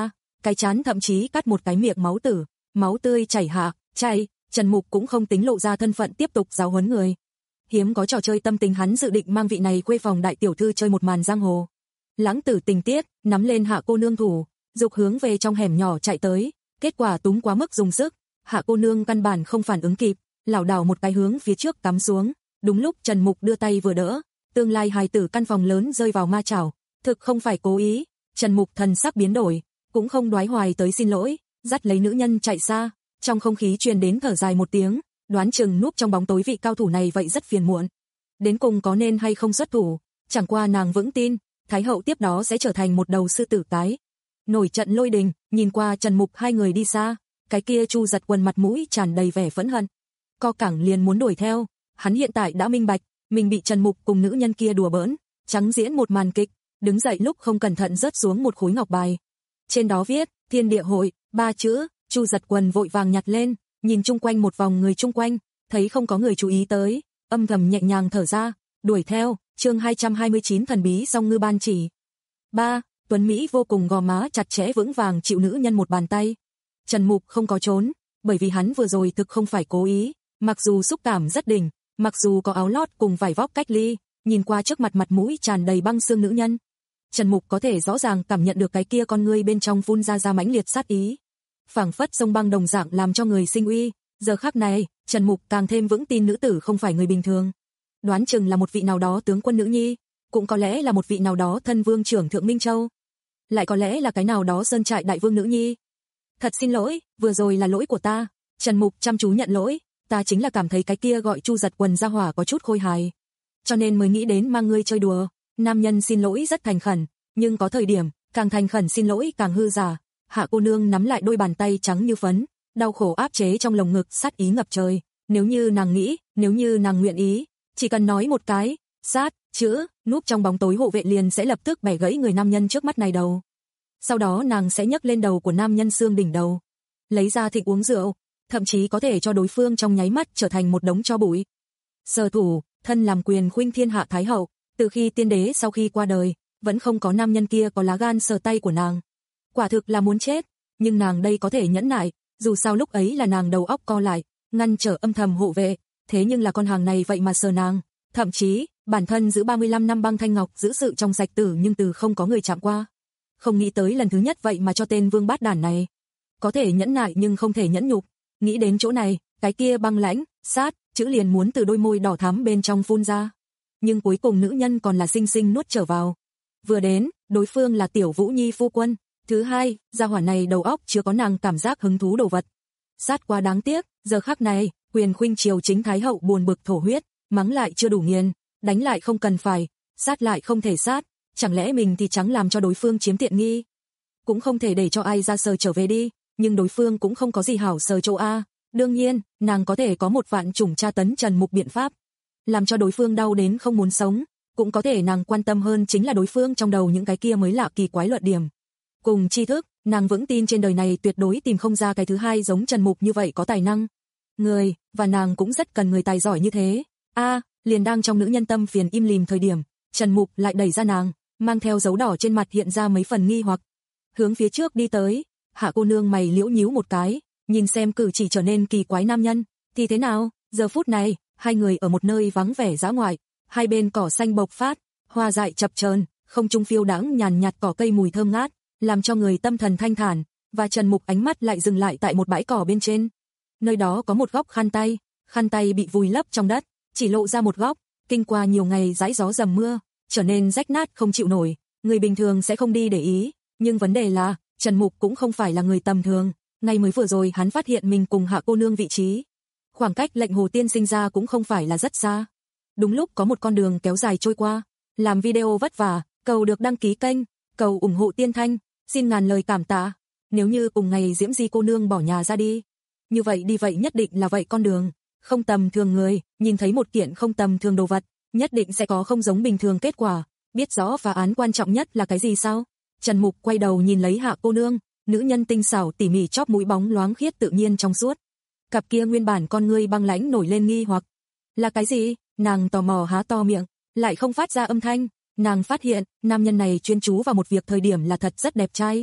cái trán thậm chí cắt một cái miệng máu tử, máu tươi chảy hạ, chảy, Trần Mục cũng không tính lộ ra thân phận tiếp tục giáo huấn người. Hiếm có trò chơi tâm tình, hắn dự định mang vị này quê phòng đại tiểu thư chơi một màn giang hồ. Lãng tử tình tiết, nắm lên Hạ cô nương thủ, dục hướng về trong hẻm nhỏ chạy tới, kết quả túng quá mức dùng sức, Hạ cô nương căn bản không phản ứng kịp, lảo đảo một cái hướng phía trước cắm xuống, đúng lúc Trần Mục đưa tay vừa đỡ, tương lai hài tử căn phòng lớn rơi vào ma chảo, thực không phải cố ý. Trần Mục thần sắc biến đổi, cũng không đoái hoài tới xin lỗi, dắt lấy nữ nhân chạy xa, trong không khí truyền đến thở dài một tiếng, đoán chừng núp trong bóng tối vị cao thủ này vậy rất phiền muộn. Đến cùng có nên hay không xuất thủ, chẳng qua nàng vững tin, Thái hậu tiếp đó sẽ trở thành một đầu sư tử cái. Nổi trận lôi đình, nhìn qua Trần Mục hai người đi xa, cái kia Chu Giật Quần mặt mũi tràn đầy vẻ phẫn hận. Co cẳng liền muốn đuổi theo, hắn hiện tại đã minh bạch, mình bị Trần Mục cùng nữ nhân kia đùa bỡn, trắng diễn một màn kịch, đứng dậy lúc không cẩn thận rớt xuống một khối ngọc bài. Trên đó viết, Thiên Địa Hội, ba chữ, Chu Giật Quần vội vàng nhặt lên, nhìn chung quanh một vòng người chung quanh, thấy không có người chú ý tới, âm thầm nhẹ nhàng thở ra, đuổi theo, chương hai trăm hai mươi chín thần bí song ngư ban chỉ. ba. Tuấn Mỹ vô cùng gò má chặt chẽ vững vàng chịu nữ nhân một bàn tay. Trần Mục không có trốn, bởi vì hắn vừa rồi thực không phải cố ý, mặc dù xúc cảm rất đỉnh, mặc dù có áo lót cùng vải vóc cách ly, nhìn qua trước mặt mặt mũi tràn đầy băng xương nữ nhân, Trần Mục có thể rõ ràng cảm nhận được cái kia con ngươi bên trong phun ra ra mãnh liệt sát ý. Phảng phất sông băng đồng dạng làm cho người sinh uy, giờ khắc này, Trần Mục càng thêm vững tin nữ tử không phải người bình thường. Đoán chừng là một vị nào đó tướng quân nữ nhi, cũng có lẽ là một vị nào đó thân vương trưởng thượng Minh Châu, lại có lẽ là cái nào đó sơn trại đại vương nữ nhi. Thật xin lỗi, vừa rồi là lỗi của ta. Trần Mục chăm chú nhận lỗi, ta chính là cảm thấy cái kia gọi Chu Giật Quần ra hỏa có chút khôi hài, cho nên mới nghĩ đến mang ngươi chơi đùa. Nam nhân xin lỗi rất thành khẩn, nhưng có thời điểm, càng thành khẩn xin lỗi càng hư giả. Hạ cô nương nắm lại đôi bàn tay trắng như phấn, đau khổ áp chế trong lồng ngực sát ý ngập trời. Nếu như nàng nghĩ, nếu như nàng nguyện ý, chỉ cần nói một cái, sát, chữ, núp trong bóng tối hộ vệ liền sẽ lập tức bẻ gãy người nam nhân trước mắt này đầu. Sau đó nàng sẽ nhấc lên đầu của nam nhân xương đỉnh đầu, lấy ra thịnh uống rượu, thậm chí có thể cho đối phương trong nháy mắt trở thành một đống tro bụi. Sở thủ, thân làm quyền khuynh thiên hạ thái hậu, từ khi tiên đế sau khi qua đời, vẫn không có nam nhân kia có lá gan sờ tay của nàng. Quả thực là muốn chết, nhưng nàng đây có thể nhẫn nại, dù sao lúc ấy là nàng đầu óc co lại, ngăn trở âm thầm hộ vệ, thế nhưng là con hàng này vậy mà sờ nàng, thậm chí, bản thân giữ ba mươi lăm năm băng thanh ngọc giữ sự trong sạch tử nhưng từ không có người chạm qua. Không nghĩ tới lần thứ nhất vậy mà cho tên vương bát đản này. Có thể nhẫn nại nhưng không thể nhẫn nhục, nghĩ đến chỗ này, cái kia băng lãnh, sát, chữ liền muốn từ đôi môi đỏ thắm bên trong phun ra. Nhưng cuối cùng nữ nhân còn là xinh xinh nuốt trở vào. Vừa đến, đối phương là Tiểu Vũ Nhi phu quân. Thứ hai, gia hỏa này đầu óc chưa có nàng cảm giác hứng thú đồ vật. Sát quá đáng tiếc, giờ khắc này, quyền khuynh triều chính thái hậu buồn bực thổ huyết, mắng lại chưa đủ nghiền, đánh lại không cần phải, sát lại không thể sát, chẳng lẽ mình thì trắng làm cho đối phương chiếm tiện nghi? Cũng không thể để cho ai ra sờ trở về đi, nhưng đối phương cũng không có gì hảo sờ chỗ a. Đương nhiên, nàng có thể có một vạn chủng tra tấn Trần Mục biện pháp, làm cho đối phương đau đến không muốn sống, cũng có thể nàng quan tâm hơn chính là đối phương trong đầu những cái kia mới lạ kỳ quái luận điểm. Cùng tri thức, nàng vững tin trên đời này tuyệt đối tìm không ra cái thứ hai giống Trần Mục như vậy có tài năng. Người, và nàng cũng rất cần người tài giỏi như thế. A, liền đang trong nữ nhân tâm phiền im lìm thời điểm, Trần Mục lại đẩy ra nàng, mang theo dấu đỏ trên mặt hiện ra mấy phần nghi hoặc. Hướng phía trước đi tới, Hạ cô nương mày liễu nhíu một cái, nhìn xem cử chỉ trở nên kỳ quái nam nhân, thì thế nào? Giờ phút này, hai người ở một nơi vắng vẻ dã ngoại, hai bên cỏ xanh bộc phát, hoa dại chập chờn, không trung phiêu đãng nhàn nhạt cỏ cây mùi thơm ngát, làm cho người tâm thần thanh thản, và Trần Mục ánh mắt lại dừng lại tại một bãi cỏ bên trên. Nơi đó có một góc khăn tay, khăn tay bị vùi lấp trong đất, chỉ lộ ra một góc, kinh qua nhiều ngày dãi gió dầm mưa, trở nên rách nát không chịu nổi, người bình thường sẽ không đi để ý, nhưng vấn đề là, Trần Mục cũng không phải là người tầm thường, ngay mới vừa rồi hắn phát hiện mình cùng Hạ cô nương vị trí. Khoảng cách lệnh Hồ Tiên sinh ra cũng không phải là rất xa. Đúng lúc có một con đường kéo dài trôi qua, làm video vất vả, cầu được đăng ký kênh, cầu ủng hộ Tiên Thanh, xin ngàn lời cảm tạ. Nếu như cùng ngày Diễm Di cô nương bỏ nhà ra đi, như vậy đi vậy nhất định là vậy con đường, không tầm thường người, nhìn thấy một kiện không tầm thường đồ vật, nhất định sẽ có không giống bình thường kết quả, biết rõ phá án quan trọng nhất là cái gì sao? Trần Mục quay đầu nhìn lấy Hạ cô nương, nữ nhân tinh xảo tỉ mỉ chóp mũi bóng loáng khiết tự nhiên trong suốt. Cặp kia nguyên bản con ngươi băng lãnh nổi lên nghi hoặc. Là cái gì? Nàng tò mò há to miệng, lại không phát ra âm thanh. Nàng phát hiện, nam nhân này chuyên chú vào một việc thời điểm là thật rất đẹp trai.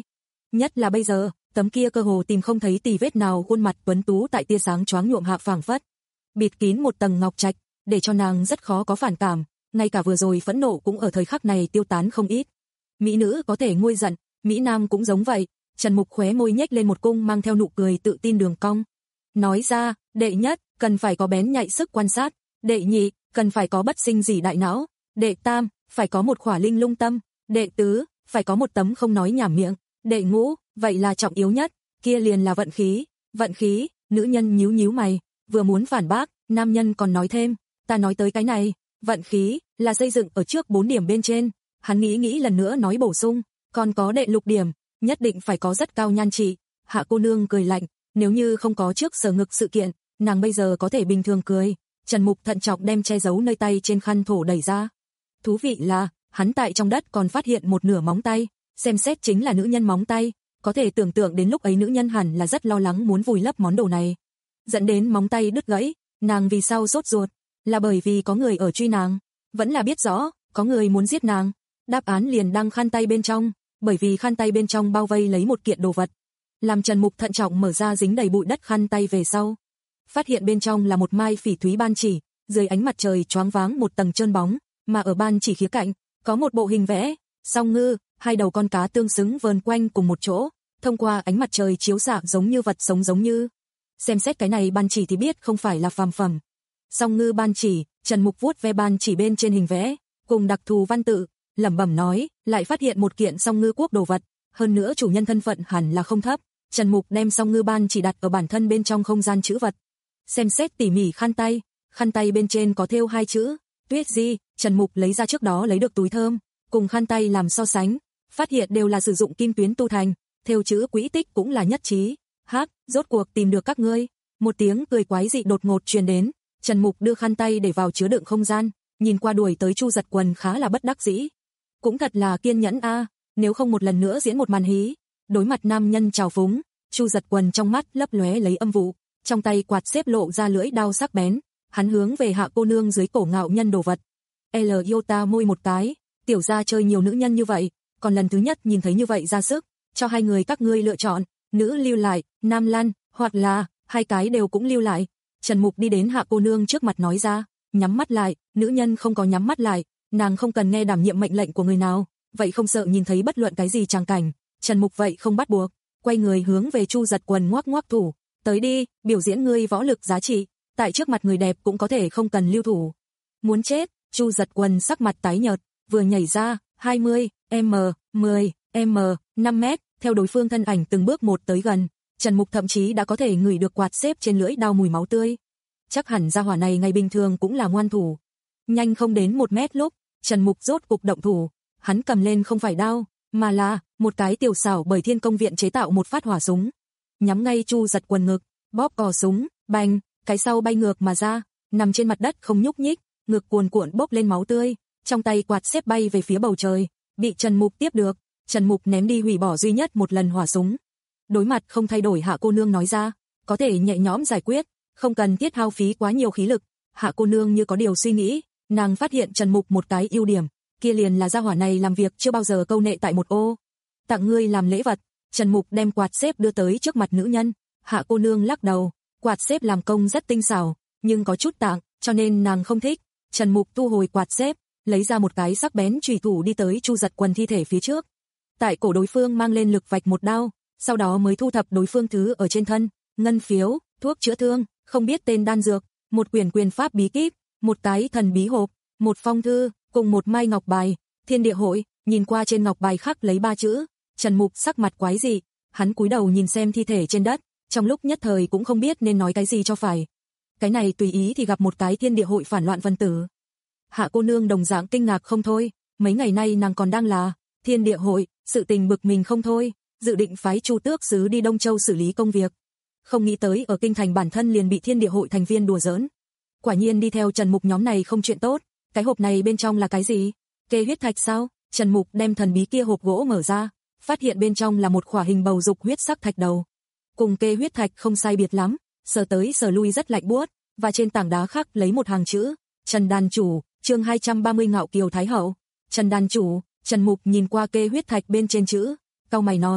nhất là bây giờ, tấm kia cơ hồ tìm không thấy tì vết nào khuôn mặt tuấn tú tại tia sáng choáng nhuộm hạ phảng phất, bịt kín một tầng ngọc trạch, để cho nàng rất khó có phản cảm, ngay cả vừa rồi phẫn nộ cũng ở thời khắc này tiêu tán không ít. Mỹ nữ có thể nguôi giận, Mỹ Nam cũng giống vậy. Trần Mục khóe môi nhếch lên một cung mang theo nụ cười tự tin đường cong. Nói ra, đệ nhất, cần phải có bén nhạy sức quan sát, đệ nhị, cần phải có bất sinh gì đại não, đệ tam, phải có một khỏa linh lung tâm, đệ tứ, phải có một tấm không nói nhảm miệng, đệ ngũ, vậy là trọng yếu nhất, kia liền là vận khí. Vận khí, nữ nhân nhíu nhíu mày, vừa muốn phản bác, nam nhân còn nói thêm, ta nói tới cái này, vận khí là xây dựng ở trước bốn điểm bên trên. Hắn nghĩ nghĩ lần nữa nói bổ sung, còn có đệ lục điểm, nhất định phải có rất cao nhan trị. Hạ cô nương cười lạnh, nếu như không có trước sở ngực sự kiện, nàng bây giờ có thể bình thường cười. Trần Mục thận trọng đem che giấu nơi tay trên khăn thổ đẩy ra. Thú vị là, hắn tại trong đất còn phát hiện một nửa móng tay, xem xét chính là nữ nhân móng tay, có thể tưởng tượng đến lúc ấy nữ nhân hẳn là rất lo lắng muốn vùi lấp món đồ này, dẫn đến móng tay đứt gãy. Nàng vì sao sốt ruột? Là bởi vì có người ở truy nàng, vẫn là biết rõ có người muốn giết nàng. Đáp án liền đang khăn tay bên trong, bởi vì khăn tay bên trong bao vây lấy một kiện đồ vật. Làm Trần Mục thận trọng mở ra dính đầy bụi đất khăn tay về sau, phát hiện bên trong là một mai phỉ thúy ban chỉ, dưới ánh mặt trời choáng váng một tầng trơn bóng, mà ở ban chỉ khía cạnh có một bộ hình vẽ song ngư, hai đầu con cá tương xứng vờn quanh cùng một chỗ, thông qua ánh mặt trời chiếu xạ giống như vật sống giống như. Xem xét cái này ban chỉ thì biết không phải là phàm phẩm. Song ngư ban chỉ, Trần Mục vuốt ve ban chỉ bên trên hình vẽ, cùng đặc thù văn tự, lẩm bẩm nói, lại phát hiện một kiện song ngư quốc đồ vật, hơn nữa chủ nhân thân phận hẳn là không thấp. Trần Mục đem song ngư ban chỉ đặt ở bản thân bên trong không gian trữ vật. Xem xét tỉ mỉ khăn tay, khăn tay bên trên có thêu hai chữ, Tuyết Di. Trần Mục lấy ra trước đó lấy được túi thơm, cùng khăn tay làm so sánh, phát hiện đều là sử dụng kim tuyến tu thành, thêu chữ quỹ tích cũng là nhất trí. Hắc, rốt cuộc tìm được các ngươi. Một tiếng cười quái dị đột ngột truyền đến, Trần Mục đưa khăn tay để vào chứa đựng không gian, nhìn qua đuổi tới Chu Giật Quần khá là bất đắc dĩ. Cũng thật là kiên nhẫn a, nếu không một lần nữa diễn một màn hí. Đối mặt nam nhân trào phúng, Chu Giật Quần trong mắt lấp lóe lấy âm vụ, trong tay quạt xếp lộ ra lưỡi đao sắc bén, hắn hướng về Hạ cô nương dưới cổ ngạo nhân đồ vật. L Iota môi một cái, tiểu gia chơi nhiều nữ nhân như vậy, còn lần thứ nhất nhìn thấy như vậy ra sức, cho hai người các ngươi lựa chọn, nữ lưu lại, nam lăn, hoặc là hai cái đều cũng lưu lại. Trần Mục đi đến Hạ cô nương trước mặt nói ra, nhắm mắt lại. Nữ nhân không có nhắm mắt lại, nàng không cần nghe đảm nhiệm mệnh lệnh của người nào, vậy không sợ nhìn thấy bất luận cái gì tràng cảnh. Trần Mục vậy không bắt buộc, quay người hướng về Chu Giật Quần ngoắc ngoắc thủ, tới đi, biểu diễn ngươi võ lực giá trị, tại trước mặt người đẹp cũng có thể không cần lưu thủ. Muốn chết. Chu Giật Quần sắc mặt tái nhợt, vừa nhảy ra, hai mươi m, mười m, năm mét, theo đối phương thân ảnh từng bước một tới gần, Trần Mục thậm chí đã có thể ngửi được quạt xếp trên lưỡi đao mùi máu tươi. Chắc hẳn gia hỏa này ngày bình thường cũng là ngoan thủ. Nhanh không đến một mét lúc, Trần Mục rốt cục động thủ, hắn cầm lên không phải đao, mà là một cái tiểu xảo bởi Thiên Công viện chế tạo một phát hỏa súng, nhắm ngay Chu Giật Quần ngực, bóp cò súng, bành, cái sau bay ngược mà ra, nằm trên mặt đất không nhúc nhích, ngực cuồn cuộn bốc lên máu tươi, trong tay quạt xếp bay về phía bầu trời, bị Trần Mục tiếp được. Trần Mục ném đi hủy bỏ duy nhất một lần hỏa súng. Đối mặt không thay đổi Hạ cô nương nói ra, có thể nhẹ nhõm giải quyết, không cần thiết hao phí quá nhiều khí lực. Hạ cô nương như có điều suy nghĩ, nàng phát hiện Trần Mục một cái ưu điểm, kia liền là gia hỏa này làm việc chưa bao giờ câu nệ tại một ô. Tặng ngươi làm lễ vật. Trần Mục đem quạt xếp đưa tới trước mặt nữ nhân. Hạ cô nương lắc đầu, quạt xếp làm công rất tinh xảo, nhưng có chút tạng, cho nên nàng không thích. Trần Mục thu hồi quạt xếp, lấy ra một cái sắc bén chùy thủ đi tới Chu Giật Quần thi thể phía trước. Tại cổ đối phương mang lên lực vạch một đao, sau đó mới thu thập đối phương thứ ở trên thân, ngân phiếu, thuốc chữa thương, không biết tên đan dược, một quyển quyền pháp bí kíp, một cái thần bí hộp, một phong thư, cùng một mai ngọc bài. Thiên địa hội. Nhìn qua trên ngọc bài khắc lấy ba chữ, Trần Mục sắc mặt quái dị, hắn cúi đầu nhìn xem thi thể trên đất, trong lúc nhất thời cũng không biết nên nói cái gì cho phải. Cái này tùy ý thì gặp một cái thiên địa hội phản loạn分tử. Hạ cô nương đồng dạng kinh ngạc không thôi, mấy ngày nay nàng còn đang là thiên địa hội, sự tình bực mình không thôi, dự định phái Chu Tước sứ đi Đông Châu xử lý công việc. Không nghĩ tới ở kinh thành bản thân liền bị thiên địa hội thành viên đùa giỡn. Quả nhiên đi theo Trần Mục nhóm này không chuyện tốt. Cái hộp này bên trong là cái gì? Kê huyết thạch sao? Trần Mục đem thần bí kia hộp gỗ mở ra, phát hiện bên trong là một khỏa hình bầu dục huyết sắc thạch đầu. Cùng kê huyết thạch không sai biệt lắm, sờ tới sờ lui rất lạnh buốt, và trên tảng đá khắc lấy một hàng chữ, Trần Đàn Chủ, chương hai trăm ba mươi Ngạo Kiều Thái Hậu. Trần Đàn Chủ. Trần Mục nhìn qua kê huyết thạch bên trên chữ, cau mày nói,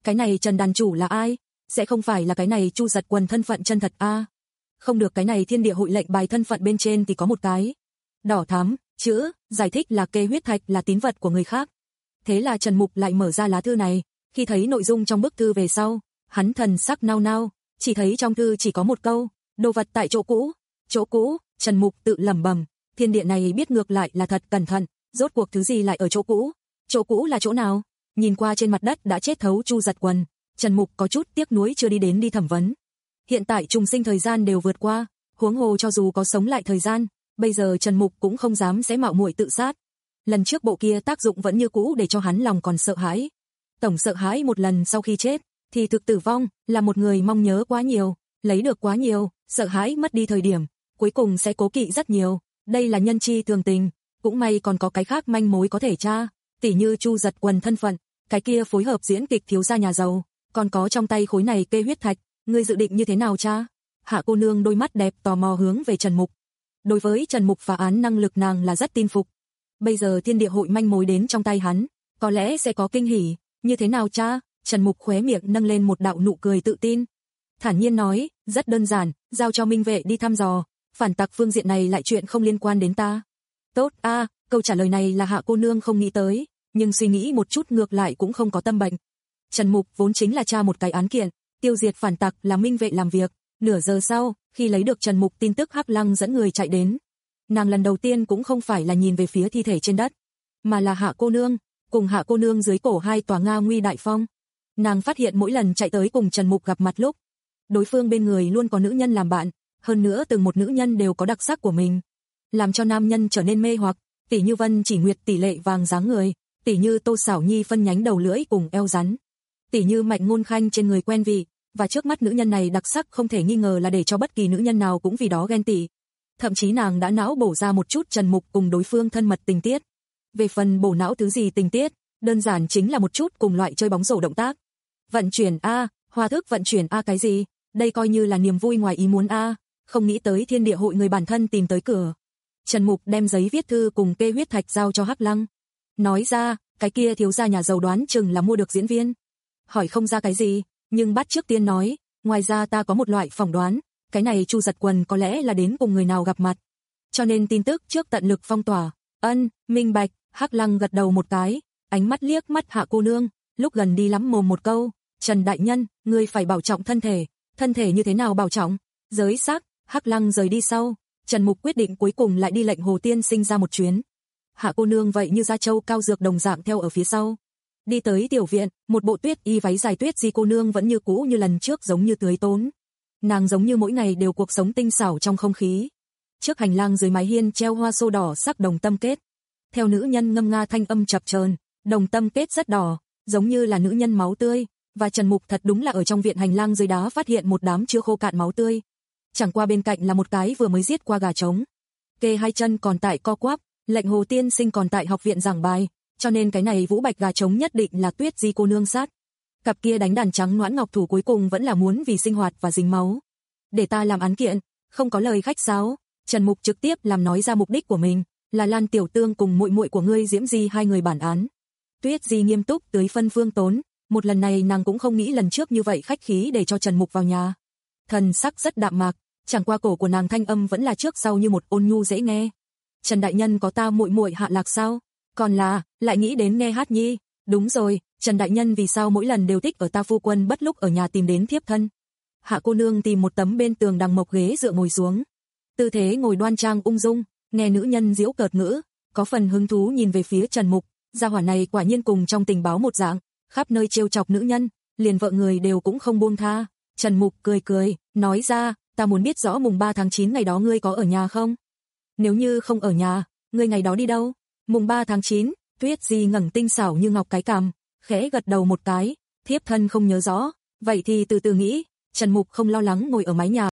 cái này Trần đàn chủ là ai? Sẽ không phải là cái này Chu Giật Quần thân phận chân thật a? Không được, cái này thiên địa hội lệnh bài thân phận bên trên thì có một cái đỏ thắm chữ, giải thích là kê huyết thạch là tín vật của người khác. Thế là Trần Mục lại mở ra lá thư này, khi thấy nội dung trong bức thư về sau, hắn thần sắc nao nao, chỉ thấy trong thư chỉ có một câu, đồ vật tại chỗ cũ. Chỗ cũ, Trần Mục tự lẩm bẩm, thiên địa này biết ngược lại là thật cẩn thận, rốt cuộc thứ gì lại ở chỗ cũ? Chỗ cũ là chỗ nào? Nhìn qua trên mặt đất đã chết thấu Chu Giật Quần, Trần Mục có chút tiếc nuối chưa đi đến đi thẩm vấn. Hiện tại trùng sinh thời gian đều vượt qua, huống hồ cho dù có sống lại thời gian, bây giờ Trần Mục cũng không dám sẽ mạo muội tự sát. Lần trước bộ kia tác dụng vẫn như cũ để cho hắn lòng còn sợ hãi. Tổng sợ hãi một lần sau khi chết, thì thực tử vong, là một người mong nhớ quá nhiều, lấy được quá nhiều, sợ hãi mất đi thời điểm, cuối cùng sẽ cố kỵ rất nhiều. Đây là nhân chi thường tình, cũng may còn có cái khác manh mối có thể tra, tỉ như Chu Giật Quần thân phận, cái kia phối hợp diễn kịch thiếu gia nhà giàu, còn có trong tay khối này kê huyết thạch, ngươi dự định như thế nào cha? Hạ cô nương đôi mắt đẹp tò mò hướng về Trần Mục. Đối với Trần Mục phá án năng lực nàng là rất tin phục. Bây giờ thiên địa hội manh mối đến trong tay hắn, có lẽ sẽ có kinh hỉ. Như thế nào cha? Trần Mục khóe miệng nâng lên một đạo nụ cười tự tin, thản nhiên nói, rất đơn giản, giao cho Minh Vệ đi thăm dò, phản tặc phương diện này lại chuyện không liên quan đến ta. Tốt a, à, câu trả lời này là Hạ cô nương không nghĩ tới, nhưng suy nghĩ một chút ngược lại cũng không có tâm bệnh. Trần Mục vốn chính là tra một cái án kiện, tiêu diệt phản tặc là Minh Vệ làm việc. Nửa giờ sau, khi lấy được Trần Mục tin tức, Hắc Lăng dẫn người chạy đến. Nàng lần đầu tiên cũng không phải là nhìn về phía thi thể trên đất, mà là Hạ cô nương, cùng Hạ cô nương dưới cổ hai tòa Nga Nguy Đại Phong. Nàng phát hiện mỗi lần chạy tới cùng Trần Mục gặp mặt lúc, đối phương bên người luôn có nữ nhân làm bạn, hơn nữa từng một nữ nhân đều có đặc sắc của mình, làm cho nam nhân trở nên mê hoặc, tỷ như Vân Chỉ Nguyệt tỷ lệ vàng dáng người, tỷ như Tô Xảo Nhi phân nhánh đầu lưỡi cùng eo rắn, tỷ như Mạnh Ngôn Khanh trên người quen vị, và trước mắt nữ nhân này đặc sắc không thể nghi ngờ là để cho bất kỳ nữ nhân nào cũng vì đó ghen tị. Thậm chí nàng đã não bổ ra một chút Trần Mục cùng đối phương thân mật tình tiết. Về phần bổ não thứ gì tình tiết, đơn giản chính là một chút cùng loại chơi bóng rổ động tác. Vận chuyển a, hoa thức vận chuyển a cái gì? Đây coi như là niềm vui ngoài ý muốn a, không nghĩ tới thiên địa hội người bản thân tìm tới cửa. Trần Mục đem giấy viết thư cùng kê huyết thạch giao cho Hắc Lăng. Nói ra, cái kia thiếu gia nhà giàu đoán chừng là mua được diễn viên. Hỏi không ra cái gì, nhưng bắt trước tiên nói, ngoài ra ta có một loại phỏng đoán, cái này Chu Giật Quần có lẽ là đến cùng người nào gặp mặt. Cho nên tin tức trước tận lực phong tỏa. Ân, minh bạch, Hắc Lăng gật đầu một cái, ánh mắt liếc mắt Hạ cô nương, lúc gần đi lắm mồm một câu, Trần đại nhân, ngươi phải bảo trọng thân thể. Thân thể như thế nào bảo trọng? Giới xác. Hắc Lăng rời đi sau, Trần Mục quyết định cuối cùng lại đi lệnh Hồ Tiên Sinh ra một chuyến. Hạ cô nương vậy như Gia Châu cao dược đồng dạng theo ở phía sau. Đi tới tiểu viện, một bộ tuyết y váy dài tuyết di cô nương vẫn như cũ như lần trước, giống như tưới tốn. Nàng giống như mỗi ngày đều cuộc sống tinh xảo trong không khí. Trước hành lang dưới mái hiên treo hoa sô đỏ sắc đồng tâm kết. Theo nữ nhân ngâm nga thanh âm chập chờn, đồng tâm kết rất đỏ, giống như là nữ nhân máu tươi, và Trần Mục thật đúng là ở trong viện hành lang dưới đá phát hiện một đám chưa khô cạn máu tươi. Chẳng qua bên cạnh là một cái vừa mới giết qua gà trống. Kê hai chân còn tại co quắp, lệnh Hồ Tiên Sinh còn tại học viện giảng bài, cho nên cái này vũ bạch gà trống nhất định là tuyết di cô nương sát. Cặp kia đánh đàn trắng noãn ngọc thủ cuối cùng vẫn là muốn vì sinh hoạt và dính máu. Để ta làm án kiện, không có lời khách sáo, Trần Mục trực tiếp làm nói ra mục đích của mình, là Lan Tiểu Tương cùng muội muội của ngươi Diễm Di hai người bản án. Tuyết Di nghiêm túc tới phân phương tốn, một lần này nàng cũng không nghĩ lần trước như vậy khách khí để cho Trần Mục vào nhà. Thần sắc rất đạm mạc, chẳng qua cổ của nàng thanh âm vẫn là trước sau như một ôn nhu dễ nghe. Trần đại nhân có ta muội muội Hạ Lạc sao? Còn là, lại nghĩ đến nghe hát nhi. Đúng rồi, Trần đại nhân vì sao mỗi lần đều thích ở ta phu quân bất lúc ở nhà tìm đến thiếp thân? Hạ cô nương tìm một tấm bên tường đằng mộc ghế dựa ngồi xuống. Tư thế ngồi đoan trang ung dung, nghe nữ nhân giễu cợt ngữ, có phần hứng thú nhìn về phía Trần Mục, gia hỏa này quả nhiên cùng trong tình báo một dạng, khắp nơi trêu chọc nữ nhân, liền vợ người đều cũng không buông tha. Trần Mục cười cười, nói ra, ta muốn biết rõ mùng ba tháng chín ngày đó ngươi có ở nhà không? Nếu như không ở nhà, ngươi ngày đó đi đâu? Mùng ba tháng chín, Tuyết Di ngẩng tinh xảo như ngọc cái cằm, khẽ gật đầu một cái, thiếp thân không nhớ rõ, vậy thì từ từ nghĩ. Trần Mục không lo lắng ngồi ở mái nhà.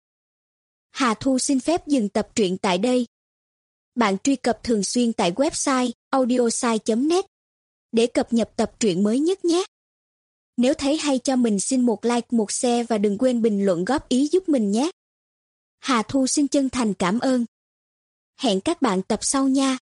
Hà Thu xin phép dừng tập truyện tại đây. Bạn truy cập thường xuyên tại website audiosai chấm net để cập nhật tập truyện mới nhất nhé. Nếu thấy hay cho mình xin một like, một share và đừng quên bình luận góp ý giúp mình nhé. Hà Thu xin chân thành cảm ơn. Hẹn các bạn tập sau nha.